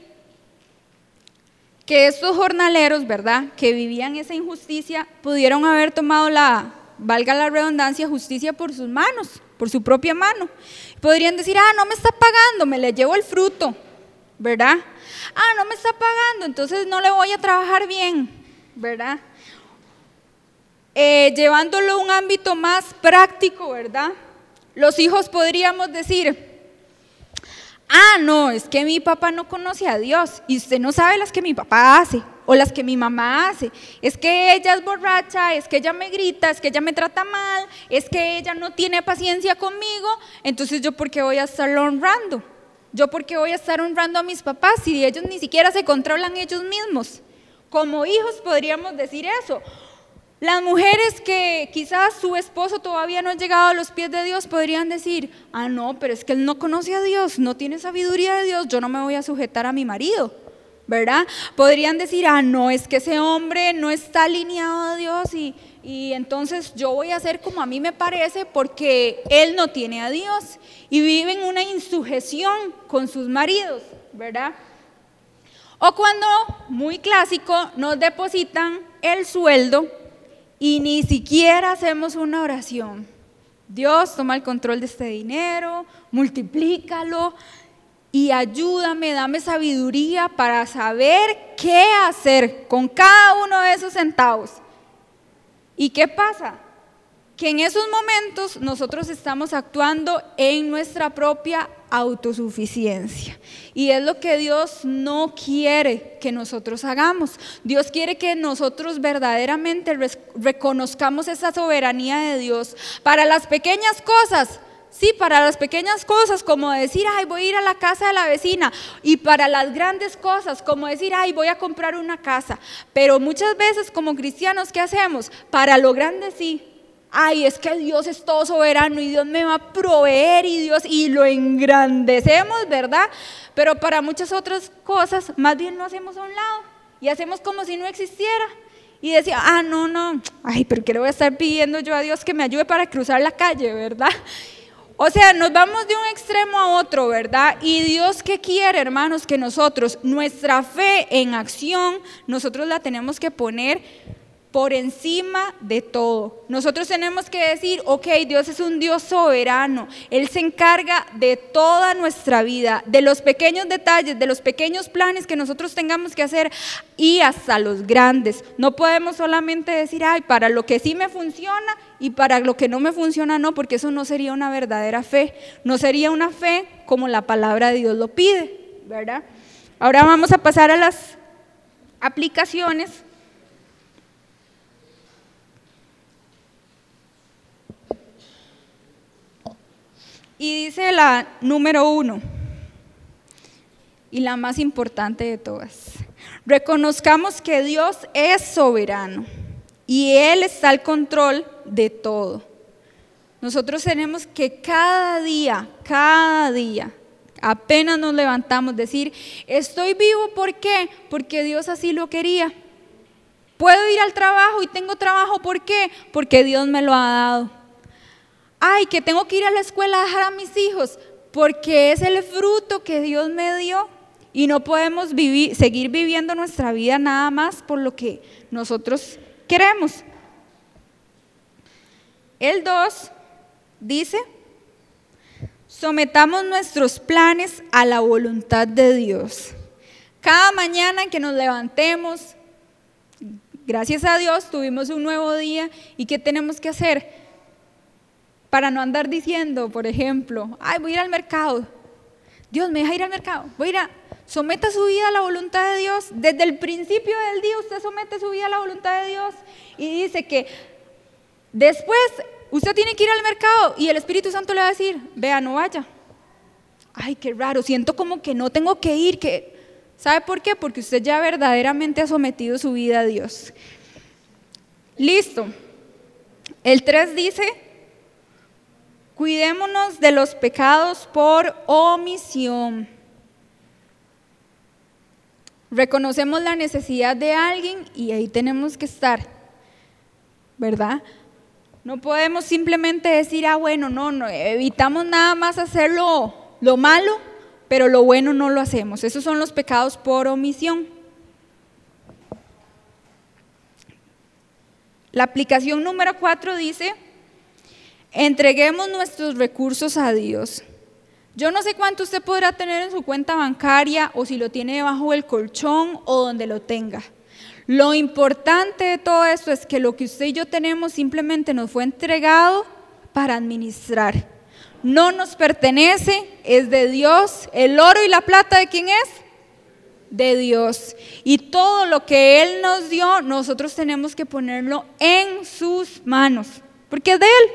que estos jornaleros, ¿verdad?, que vivían esa injusticia, pudieron haber tomado la, valga la redundancia, justicia por sus manos, por su propia mano. Podrían decir, ah, no me está pagando, me le llevo el fruto, ¿verdad? Ah, no me está pagando, entonces no le voy a trabajar bien, ¿verdad? Eh, llevándolo a un ámbito más práctico, ¿verdad? Los hijos podríamos decir, ah, no, es que mi papá no conoce a Dios y usted no sabe las que mi papá hace o las que mi mamá hace. Es que ella es borracha, es que ella me grita, es que ella me trata mal, es que ella no tiene paciencia conmigo, entonces yo ¿por qué voy a estarlo honrando? ¿Yo por qué voy a estar honrando a mis papás si ellos ni siquiera se controlan ellos mismos? Como hijos podríamos decir eso. Las mujeres que quizás su esposo todavía no ha llegado a los pies de Dios podrían decir, ah no, pero es que él no conoce a Dios, no tiene sabiduría de Dios, yo no me voy a sujetar a mi marido, ¿verdad? Podrían decir, ah no, es que ese hombre no está alineado a Dios y, y entonces yo voy a hacer como a mí me parece porque él no tiene a Dios y viven una insujeción con sus maridos, ¿verdad? O cuando, muy clásico, nos depositan el sueldo y ni siquiera hacemos una oración. Dios, toma el control de este dinero, multiplícalo y ayúdame, dame sabiduría para saber qué hacer con cada uno de esos centavos. ¿Y qué pasa? Que en esos momentos nosotros estamos actuando en nuestra propia autosuficiencia. Y es lo que Dios no quiere que nosotros hagamos. Dios quiere que nosotros verdaderamente reconozcamos esa soberanía de Dios para las pequeñas cosas. Sí, para las pequeñas cosas, como decir, ay, voy a ir a la casa de la vecina. Y para las grandes cosas, como decir, ay, voy a comprar una casa. Pero muchas veces como cristianos, ¿qué hacemos? Para lo grande sí, ay, es que Dios es todo soberano y Dios me va a proveer y Dios, y lo engrandecemos, ¿verdad? Pero para muchas otras cosas, más bien lo hacemos a un lado y hacemos como si no existiera. Y decía, ah, no, no, ay, pero ¿qué le voy a estar pidiendo yo a Dios que me ayude para cruzar la calle, verdad? O sea, nos vamos de un extremo a otro, ¿verdad? Y Dios, ¿qué quiere, hermanos? Que nosotros, nuestra fe en acción, nosotros la tenemos que poner por encima de todo. Nosotros tenemos que decir, ok, Dios es un Dios soberano, Él se encarga de toda nuestra vida, de los pequeños detalles, de los pequeños planes que nosotros tengamos que hacer y hasta los grandes. No podemos solamente decir, ay, para lo que sí me funciona y para lo que no me funciona no, porque eso no sería una verdadera fe, no sería una fe como la palabra de Dios lo pide, ¿verdad? Ahora vamos a pasar a las aplicaciones. Y dice la número uno, y la más importante de todas: reconozcamos que Dios es soberano y Él está al control de todo. Nosotros tenemos que cada día, cada día, apenas nos levantamos, decir, estoy vivo, ¿por qué? Porque Dios así lo quería. Puedo ir al trabajo y tengo trabajo, ¿por qué? Porque Dios me lo ha dado. Ay, que tengo que ir a la escuela a dejar a mis hijos, porque es el fruto que Dios me dio y no podemos vivir, seguir viviendo nuestra vida nada más por lo que nosotros queremos. El dos dice, sometamos nuestros planes a la voluntad de Dios. Cada mañana que nos levantemos, gracias a Dios tuvimos un nuevo día, ¿y qué tenemos que hacer? Para no andar diciendo, por ejemplo, ay, voy a ir al mercado. Dios, ¿me deja ir al mercado? Voy a ir a... Someta su vida a la voluntad de Dios. Desde el principio del día usted somete su vida a la voluntad de Dios. Y dice que después usted tiene que ir al mercado y el Espíritu Santo le va a decir, vea, no vaya. Ay, qué raro, siento como que no tengo que ir. Que... ¿Sabe por qué? Porque usted ya verdaderamente ha sometido su vida a Dios. Listo. El tres dice, cuidémonos de los pecados por omisión. Reconocemos la necesidad de alguien y ahí tenemos que estar, ¿verdad? No podemos simplemente decir, ah, bueno, no, no, evitamos nada más hacer lo, lo malo, pero lo bueno no lo hacemos. Esos son los pecados por omisión. La aplicación número cuatro dice, entreguemos nuestros recursos a Dios. Yo no sé cuánto usted podrá tener en su cuenta bancaria o si lo tiene debajo del colchón o donde lo tenga. Lo importante de todo esto es que lo que usted y yo tenemos simplemente nos fue entregado para administrar. No nos pertenece, es de Dios. El oro y la plata, ¿de quién es? De Dios. Y todo lo que Él nos dio, nosotros tenemos que ponerlo en sus manos, porque es de Él.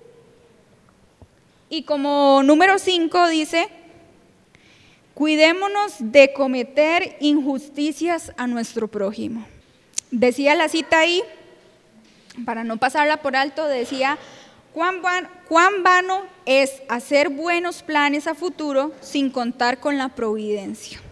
Y como número cinco dice, cuidémonos de cometer injusticias a nuestro prójimo. Decía la cita ahí, para no pasarla por alto, decía, cuán, van, cuán vano es hacer buenos planes a futuro sin contar con la providencia.